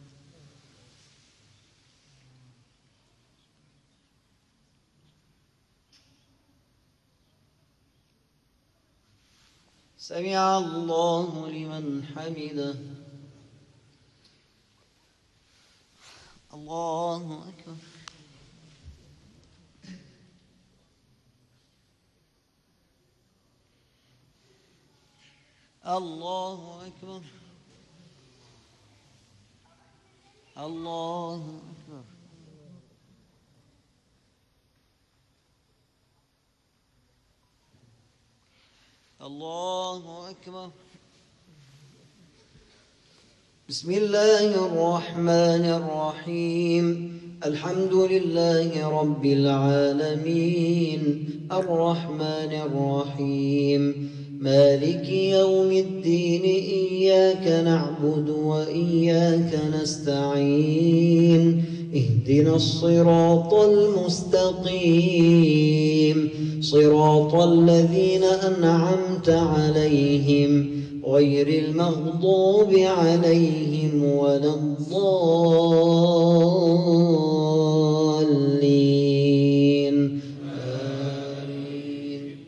سمع الله لمن حمده. الله أكبر. الله أكبر. الله أكبر. الله أكبر. بسم الله الرحمن الرحيم. الحمد لله رب العالمين الرحمن الرحيم مالك يوم الدين إياك نعبد وإياك نستعين اهدنا الصراط المستقيم صراط الذين أنعمت عليهم غير المغضوب عليهم ولا الضالين آمين.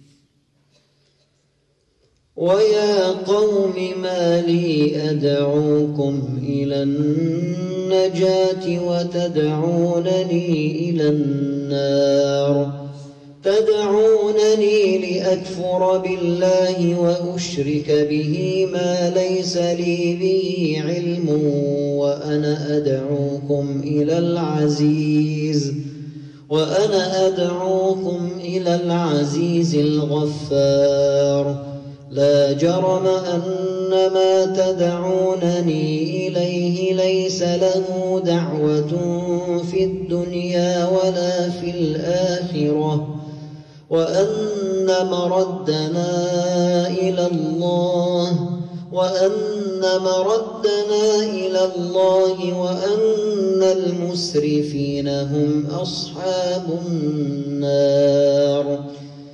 ويا قوم ما لي أدعوكم إلى النجاة وتدعونني إلى النار تدعونني لأكفر بالله وأشرك به ما ليس لي به علم وأنا أدعوكم إلى العزيز وأنا أدعوكم إلى العزيز الغفار. لا جرم أن ما تدعونني إليه ليس له دعوة في الدنيا ولا في الآخرة وأن مردنا إلى الله وأن مردنا إلى الله وأن المسرفين هم أصحاب النار.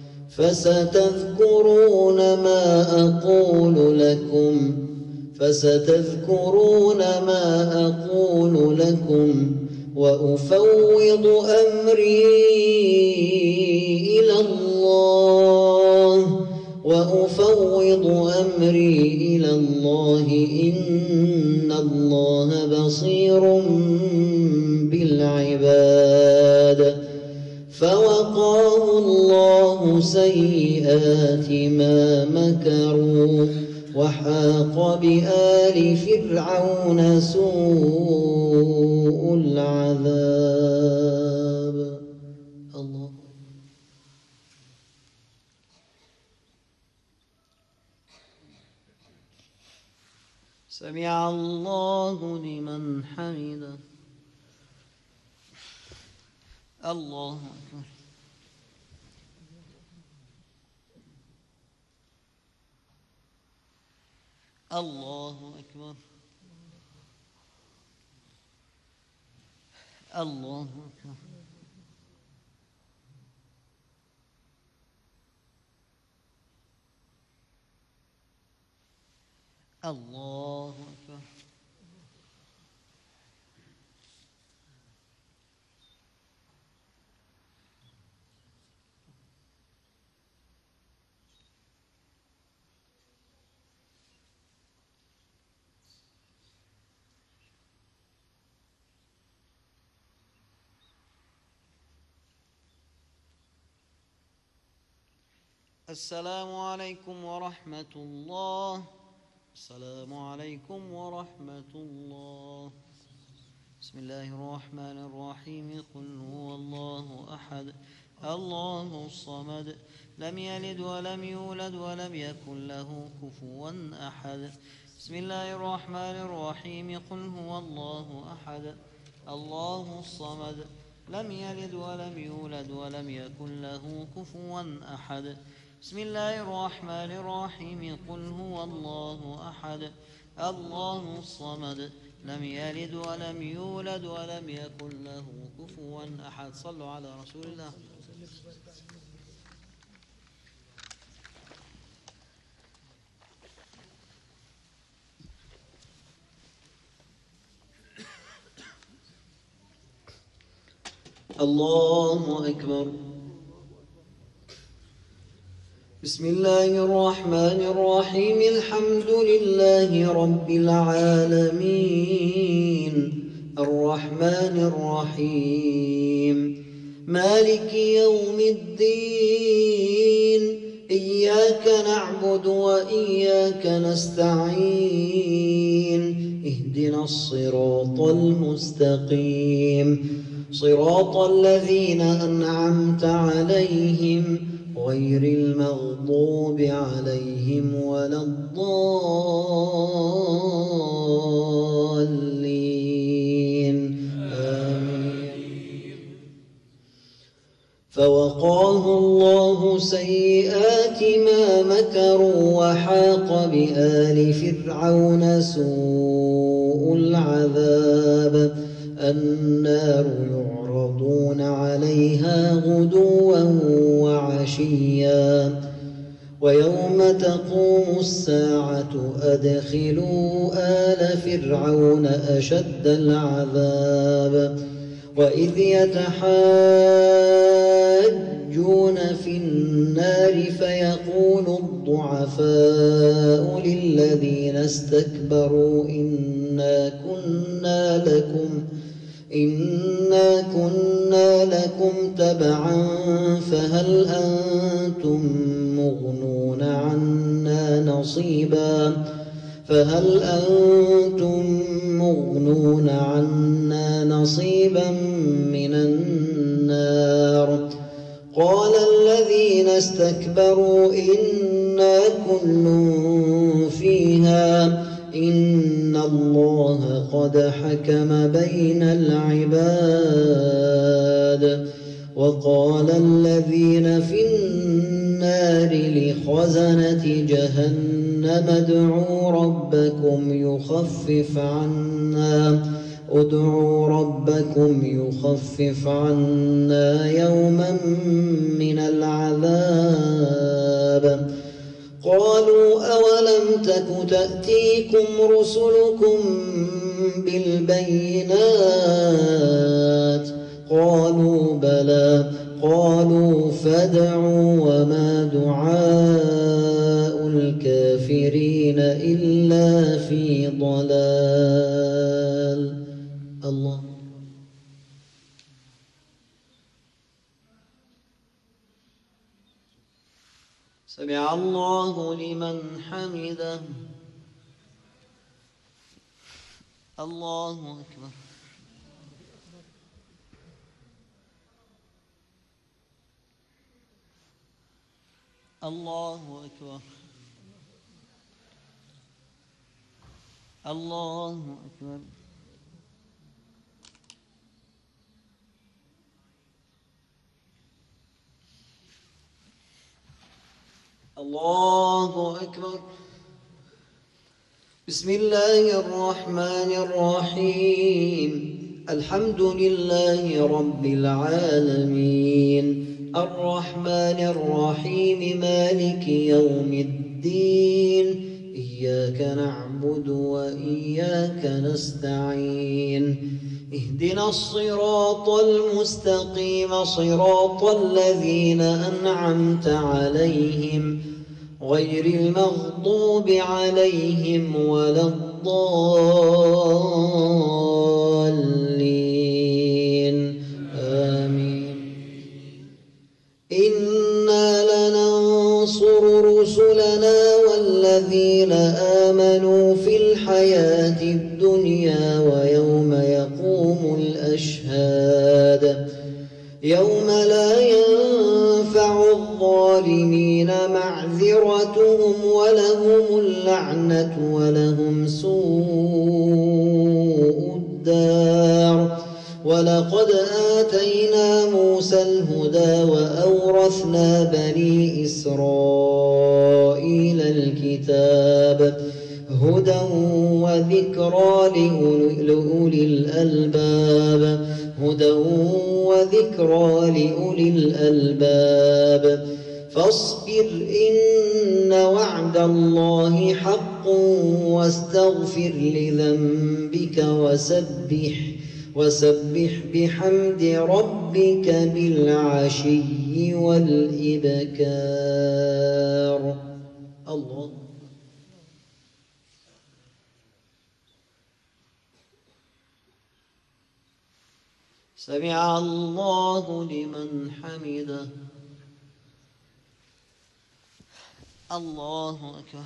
فستذكرون ما أقول لكم فستذكرون ما أقول لكم وأفوض أمري إلى الله وأفوض أمري إلى الله إن الله بصير فوقاه الله سيئات ما مكروا وحاق بآل فرعون سوء العذاب. الله. سمع الله لمن حمده. الله أكبر. الله أكبر. الله أكبر. الله أكبر. السلام عليكم ورحمة الله. السلام عليكم ورحمة الله. بسم الله الرحمن الرحيم. قل هو الله أحد الله الصمد لم يلد ولم يولد ولم يكن له كفوا أحد. بسم الله الرحمن الرحيم. قل هو الله أحد الله الصمد لم يلد ولم يولد ولم يكن له كفوا أحد. بسم الله الرحمن الرحيم. قل هو الله أحد الله الصمد لم يلد ولم يولد ولم يكن له كفوا أحد. صلوا على رسول الله. الله أكبر. بسم الله الرحمن الرحيم. الحمد لله رب العالمين الرحمن الرحيم مالك يوم الدين. إياك نعبد وإياك نستعين. اهدنا الصراط المستقيم صراط الذين أنعمت عليهم غير المغضوب عليهم ولا الضالين. آمين. فوقاه الله سيئات ما مكروا وحاق بآل فرعون سوء العذاب. النار يعرضون عليها غدوا وعشيا ويوم تقوم الساعة أدخلوا آل فرعون أشد العذاب. وإذ يتحاجون في النار فيقول الضعفاء للذين استكبروا إنا كنا لكم إنا كنا لكم تبعا فهل أنتم مغنون عنا نصيبا فهل أنتم مغنون عنا نصيبا من النار. قال الذين استكبروا إنا كل فيها إن الله قد حكم بين العباد. وقال الذين في النار لخزنة جهنم ادعوا ربكم يخفف عنا ادعوا ربكم يخفف عنا يوما من العذاب. قالوا أولم تك تأتيكم رسلكم بالبينات قالوا بلى قالوا فادعوا وما دعاء الكافرين إلا في ضلال. الله. سمع الله لمن حمده. الله أكبر. الله أكبر. الله أكبر. الله أكبر. بسم الله الرحمن الرحيم. الحمد لله رب العالمين الرحمن الرحيم مالك يوم الدين إياك نعبد وإياك نستعين اهدنا الصراط المستقيم صراط الذين أنعمت عليهم غير المغضوب عليهم ولا الضالين آمين. إنا لننصر رسلنا والذين آمنوا في الحياة الدنيا ويوم يقوم الأشهاد يوم لا ينفع الظالمين معذرتهم ولهم اللعنة ولهم سوء الدار. ولقد آتينا موسى الهدى وأورثنا بني إسرائيل الكتاب هدى وذكرى لأولي الألباب هدى وذكرى لأولي الألباب. فاصبر إن وعد الله حق واستغفر لذنبك وسبح وسبح بحمد ربك بالعشي والإبكار. الله. سمع الله لمن حمده. الله أكبر.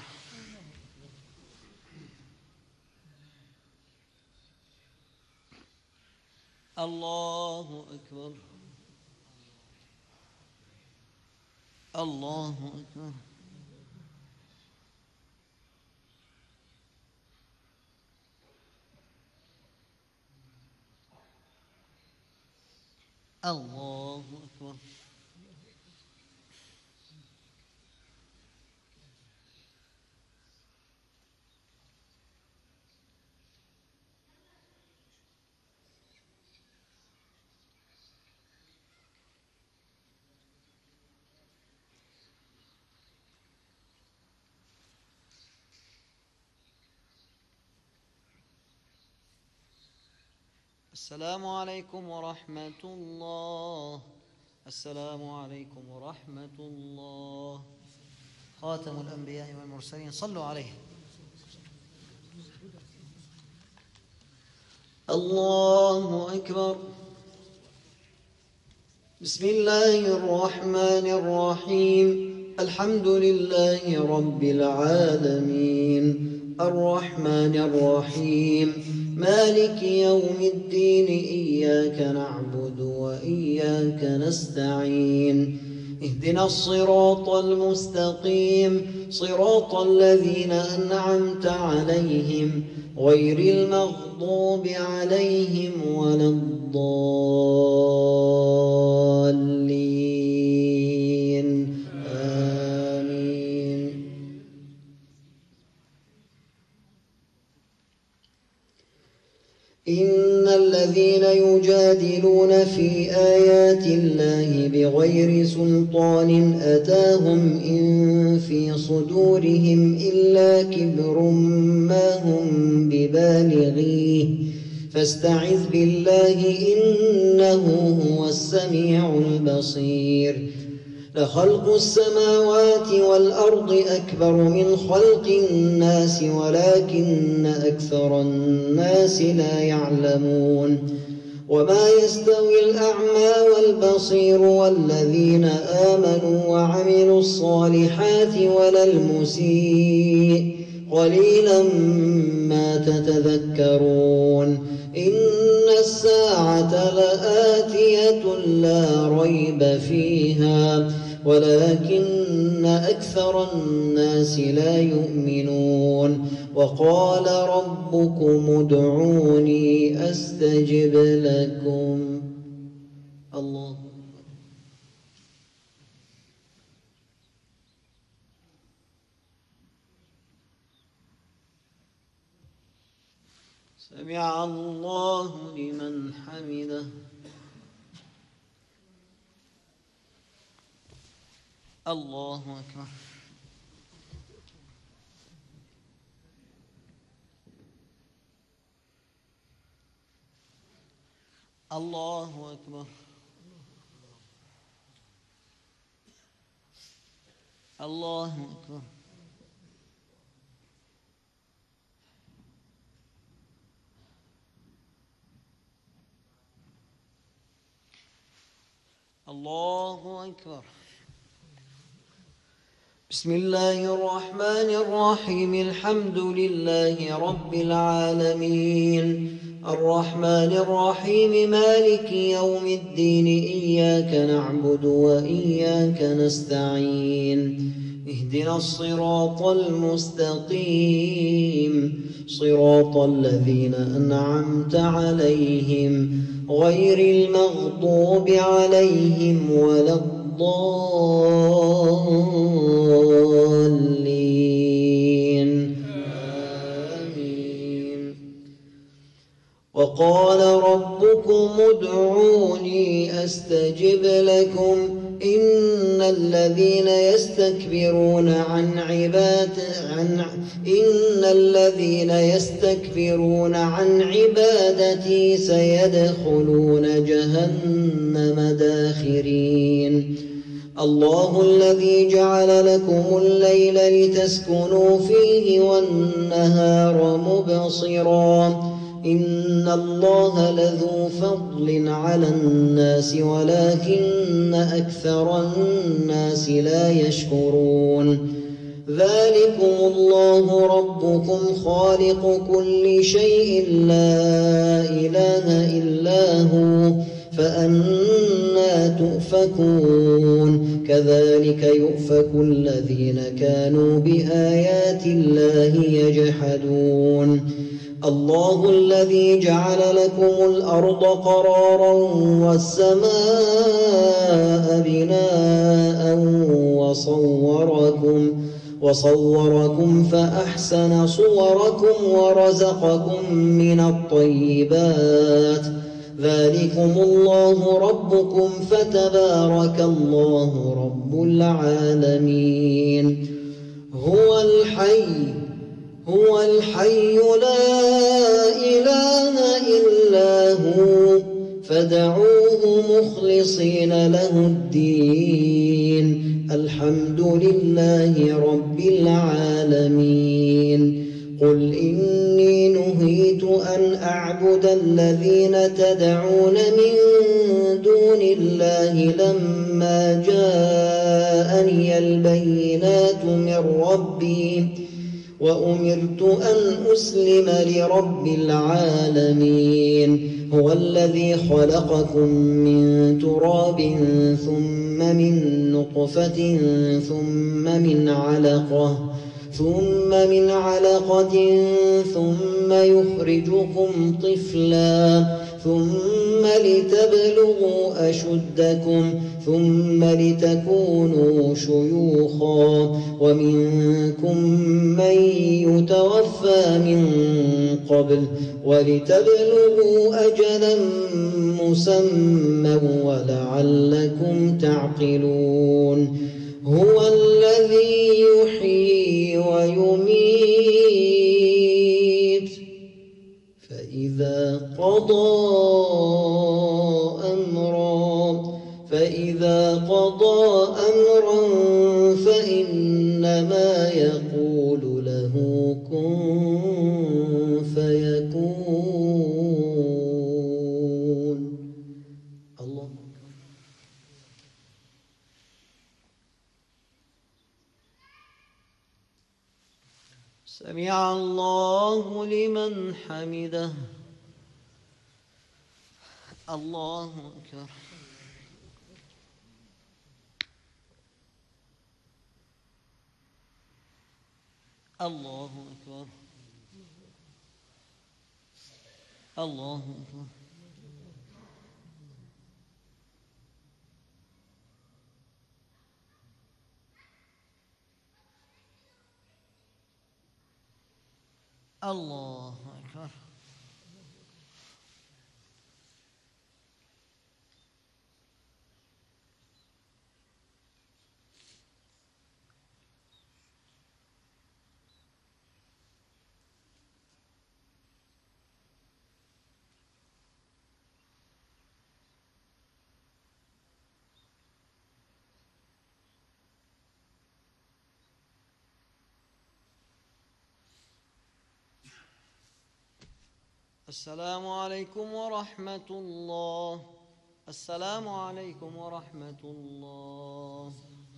الله أكبر. الله أكبر. الله أكبر. السلام عليكم ورحمة الله. السلام عليكم ورحمة الله. خاتم الأنبياء والمرسلين صلوا عليه. الله أكبر. بسم الله الرحمن الرحيم. الحمد لله رب العالمين الرحمن الرحيم مالك يوم الدين إياك نعبد وإياك نستعين اهدنا الصراط المستقيم صراط الذين أنعمت عليهم غير المغضوب عليهم ولا الضالين آمين. إن الذين يجادلون في آيات الله بغير سلطان أتاهم إن في صدورهم إلا كبر ما هم ببالغيه فاستعذ بالله إنه هو السميع البصير. لخلق السماوات والأرض أكبر من خلق الناس ولكن أكثر الناس لا يعلمون. وما يستوي الأعمى والبصير والذين آمنوا وعملوا الصالحات ولا المسيء قليلا ما تتذكرون إن الساعة لآتية لا ريب فيها ولكن أكثر الناس لا يؤمنون وقال ربكم ادعوني أستجب لكم. الله سمع الله لمن حمده. الله أكبر. الله أكبر. الله أكبر. الله أكبر. بسم الله الرحمن الرحيم الحمد لله رب العالمين الرحمن الرحيم مالك يوم الدين إياك نعبد وإياك نستعين اهدنا الصراط المستقيم صراط الذين أنعمت عليهم غير المغضوب عليهم ولا الضالين آمين. وقال ربكم ادعوني أستجب لكم إن الذين يستكبرون عن عباد عن إن الذين يستكبرون عن عبادتي سيدخلون جهنم داخرين. الله الذي جعل لكم الليل لتسكنوا فيه والنهار مبصرا إن الله لذو فضل على الناس ولكن أكثر الناس لا يشكرون. ذلكم الله ربكم خالق كل شيء لا إله إلا هو فأنى تؤفكون. كذلك يؤفك الذين كانوا بآيات الله يجحدون. الله الذي جعل لكم الأرض قرارا والسماء بناء وصوركم وصوركم فأحسن صوركم ورزقكم من الطيبات. ذلكم الله ربكم فتبارك الله رب العالمين. هو الحي هو الحي لا إله إلا هو فادعوه مخلصين له الدين الحمد لله رب العالمين. قل إني نهيت أن أعبد الذين تدعون من دون الله لما جاءني البينات من ربي وأمرت أن أسلم لرب العالمين. هو الذي خلقكم من تراب ثم من نطفة ثم من علقة ثم من علقة ثم يخرجكم طفلا ثم لتبلغوا أشدكم ثم لتكونوا شيوخا ومنكم من يتوفى من قبل ولتبلغوا أجلا مسمى ولعلكم تعقلون. هو الذي يحيي ويميت فإذا قضى أمرا فإذا قضى أمرا فإنما يقول له كن فيكون. سمع الله لمن حمده. الله أكبر. الله أكبر. الله أكبر. الله أكبر. السلام عليكم ورحمة الله. السلام عليكم ورحمة الله.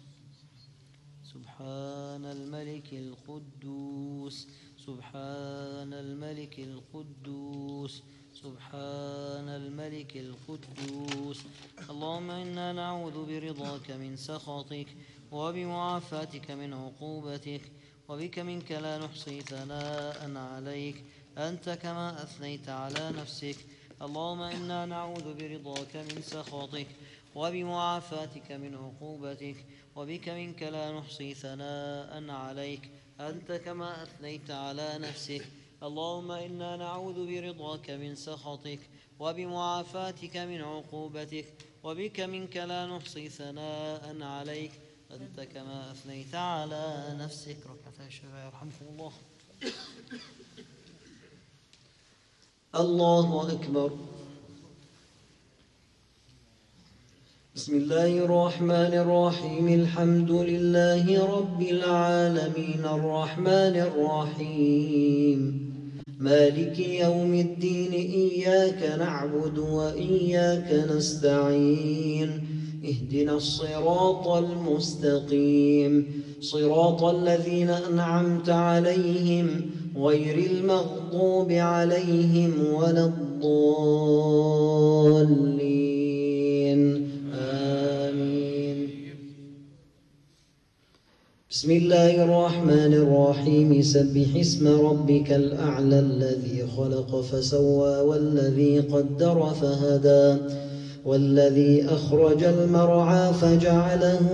سبحان الملك القدوس. سبحان الملك القدوس. سبحان الملك القدوس. اللهم إنا نعوذ برضاك من سخطك وبمعافاتك من عقوبتك، وبك منك لا نحصي ثناء عليك أنت كما أثنيت على نفسك. اللهم إنا نعوذ برضاك من سخطك وبمعافاتك من عقوبتك، وبك منك لا نحصي ثناء عليك أنت كما أثنيت على نفسك. اللهم إنا نعوذ برضاك من سخطك وبمعافاتك من عقوبتك، وبك منك لا نحصي ثناء عليك أنت كما أثنيت على نفسك. ركعتا الشفاعة يرحمكم الله. الله أكبر. بسم الله الرحمن الرحيم. الحمد لله رب العالمين الرحمن الرحيم مالك يوم الدين. إياك نعبد وإياك نستعين. اهدنا الصراط المستقيم صراط الذين أنعمت عليهم غير المغضوب عليهم ولا الضالين. آمين. بسم الله الرحمن الرحيم. سبح اسم ربك الأعلى الذي خلق فسوى والذي قدر فهدى والذي أخرج المرعى فجعله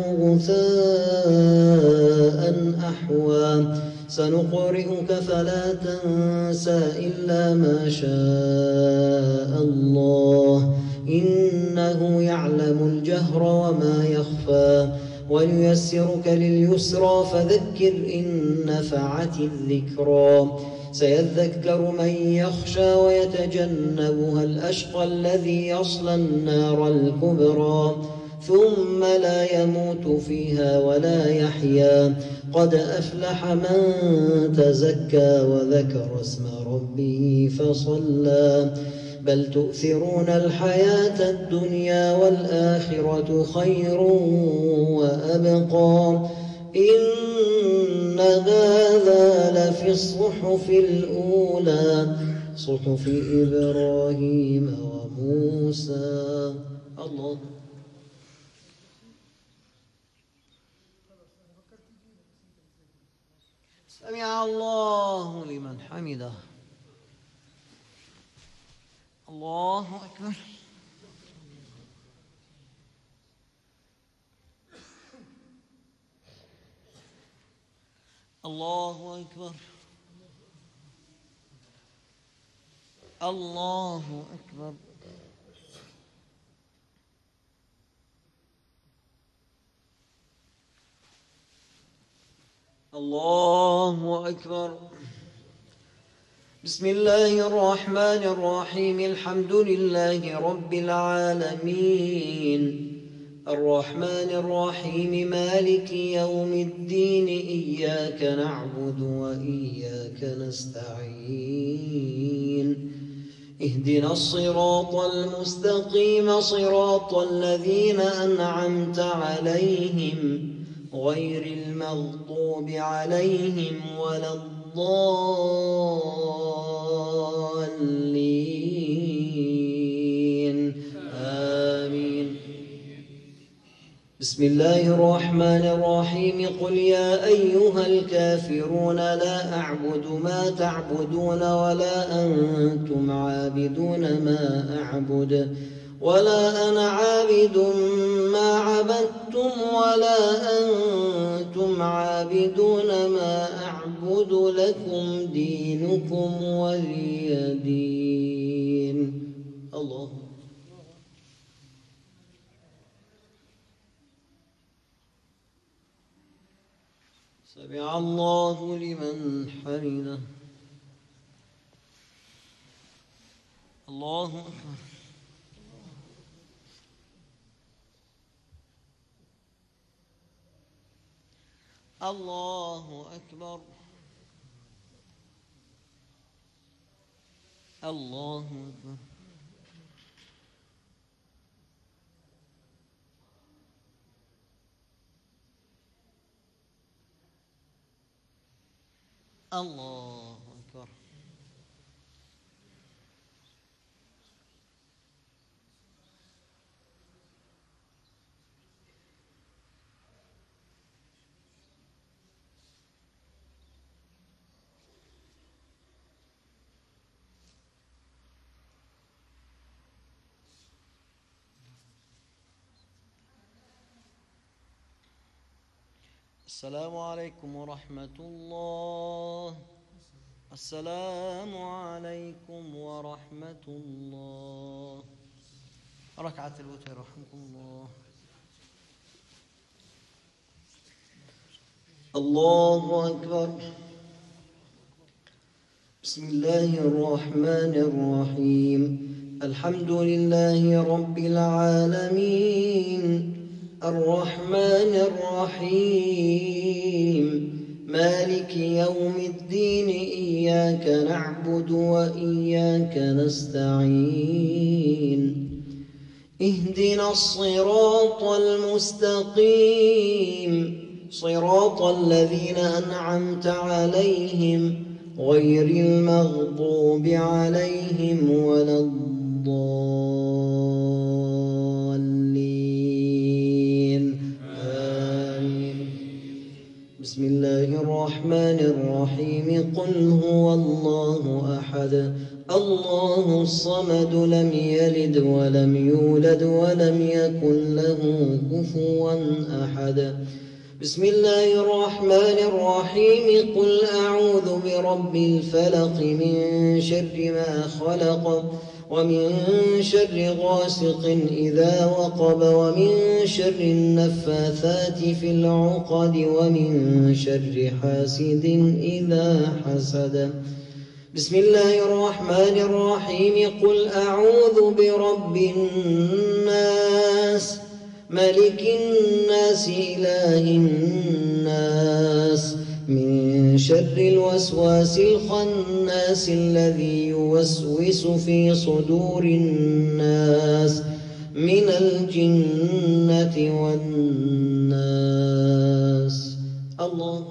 غثاء أحوى. سنقرئك فلا تنسى إلا ما شاء الله إنه يعلم الجهر وما يخفى. ونيسرك لليسرى فذكر إن نفعت الذكرى. سيذكر من يخشى ويتجنبها الأشقى الذي يصلى النار الكبرى ثم لا يموت فيها ولا يحيا. قد أفلح من تزكى وذكر اسم ربه فصلى. بل تؤثرون الحياة الدنيا والآخرة خير وأبقى. إن هذا لفي الصحف الأولى صحف إبراهيم وموسى. الله. سمع الله لمن حمده. الله أكبر. الله أكبر. الله أكبر. الله أكبر. بسم الله الرحمن الرحيم. الحمد لله رب العالمين الرحمن الرحيم مالك يوم الدين. إياك نعبد وإياك نستعين. اهدنا الصراط المستقيم صراط الذين أنعمت عليهم غير المغضوب عليهم ولا الضالين. الضالين آمين. بسم الله الرحمن الرحيم. قل يا أيها الكافرون لا أعبد ما تعبدون ولا أنتم عابدون ما أعبد ولا أنا عابد ما عبدتم ولا أنتم عابدون ما أعبد لكم دينكم ولي دين. الله. سمع الله لمن حمده. الله أكبر. الله أكبر. الله أكبر. الله أكبر. السلام عليكم ورحمة الله. السلام عليكم ورحمة الله. ركعة الوتر رحمكم الله. الله أكبر. بسم الله الرحمن الرحيم. الحمد لله رب العالمين الرحمن الرحيم مالك يوم الدين. إياك نعبد وإياك نستعين. اهدنا الصراط المستقيم صراط الذين أنعمت عليهم غير المغضوب عليهم ولا الضالين آمين. بسم الله الرحمن الرحيم. قل هو الله أحد الله الصمد لم يلد ولم يولد ولم يكن له كفوا أحد. بسم الله الرحمن الرحيم. قل أعوذ برب الفلق من شر ما خلق ومن شر غاسق إذا وقب ومن شر النفاثات في العقد ومن شر حاسد إذا حسد. بسم الله الرحمن الرحيم. قل أعوذ برب الناس ملك الناس إله الناس من شر الوسواس الخناس الذي يوسوس في صدور الناس من الجنة والناس. الله.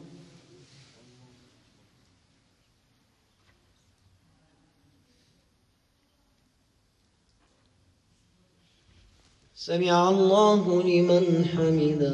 سمع الله لمن حمده.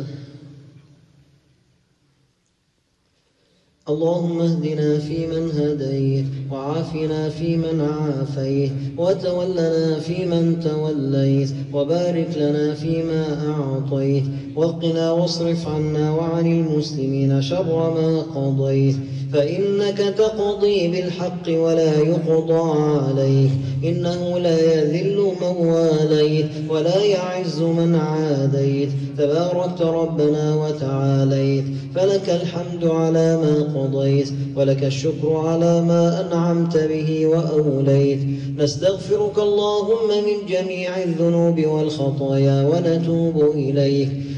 اللهم اهدنا فيمن هديت وعافنا فيمن عافيت وتولنا فيمن توليت وبارك لنا فيما أعطيت وقنا واصرف عنا وعن المسلمين شر ما قضيت فإنك تقضي بالحق ولا يقضى عليك إنه لا يذل من واليت ولا يعز من عاديت تباركت ربنا وتعاليت فلك الحمد على ما قضيت ولك الشكر على ما أنعمت به وأوليت. نستغفرك اللهم من جميع الذنوب والخطايا ونتوب إليك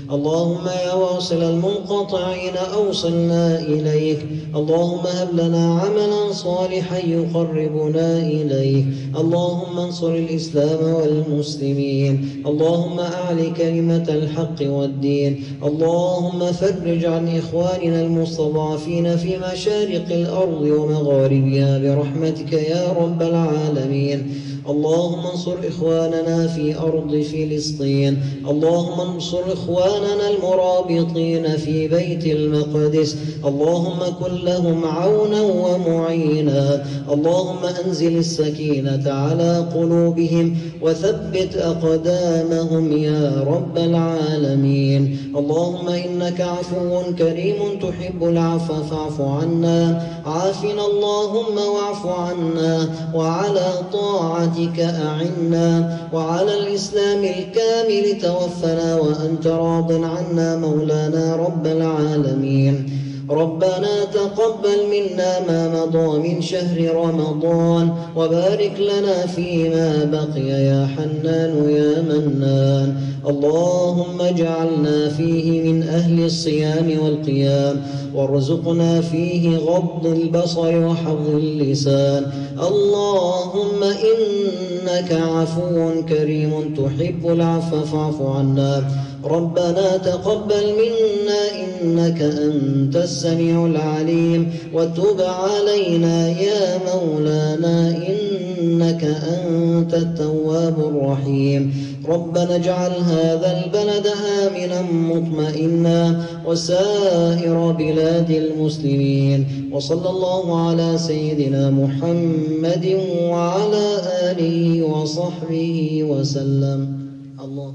اللهم يا واصل المنقطعين أوصلنا إليك. اللهم هب لنا عملا صالحا يقربنا إليك. اللهم انصر الإسلام والمسلمين. اللهم أعل كلمة الحق والدين. اللهم فرج عن إخواننا المستضعفين في مشارق الأرض ومغاربها برحمتك يا رب العالمين. اللهم انصر إخواننا في أرض فلسطين. اللهم انصر إخواننا المرابطين في بيت المقدس. اللهم كن لهم عونا ومعينا. اللهم أنزل السكينة على قلوبهم وثبت أقدامهم يا رب العالمين. اللهم إنك عفو كريم تحب العفو فاعف عنا. عافنا اللهم واعف عنا، وعلى طاعتك أعنا، وعلى الإسلام الكامل توفنا وأنت راض عنا مولانا رب العالمين. ربنا تقبل منا ما مضى من شهر رمضان، وبارك لنا فيما بقي يا حنان يا منان. اللهم اجعلنا فيه من أهل الصيام والقيام، وارزقنا فيه غض البصر وحفظ اللسان. اللهم إنك عفو كريم تحب العفو فاعف عنا. ربنا تقبل منا إنك أنت السميع العليم، وتب علينا يا مولانا إنك أنت التواب الرحيم. ربنا اجعل هذا البلد آمنا مطمئنا وسائر بلاد المسلمين. وصلى الله على سيدنا محمد وعلى آله وصحبه وسلم. الله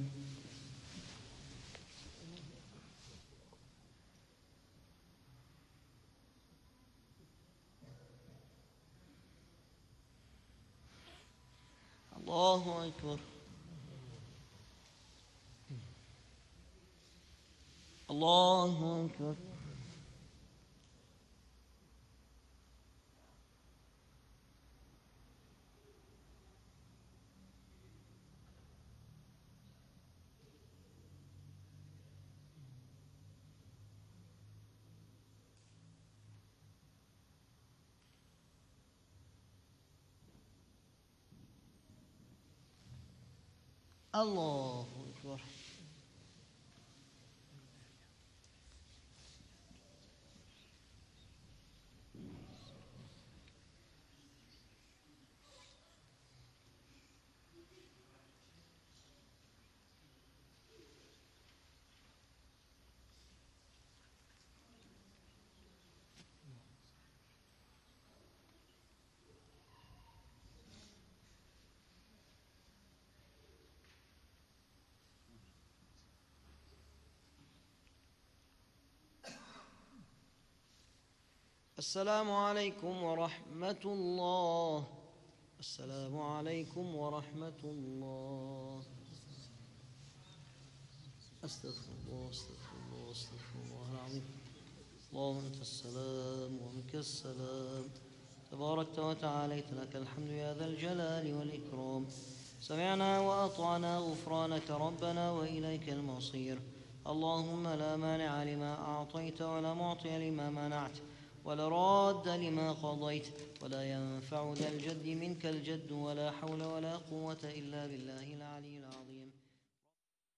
الله أكبر. الله أكبر. الله أكبر. السلام عليكم ورحمة الله. السلام عليكم ورحمة الله. أستغفر الله أستغفر الله أستغفر الله العظيم. اللهم أنت السلام ومنك السلام، تباركت وتعاليت، لك الحمد يا ذا الجلال والإكرام. سمعنا وأطعنا غفرانك ربنا وإليك المصير. اللهم لا مانع لما أعطيت ولا معطي لما منعت ولا راد لما قضيت ولا ينفع ذا الجد منك الجد، ولا حول ولا قوة إلا بالله العلي العظيم.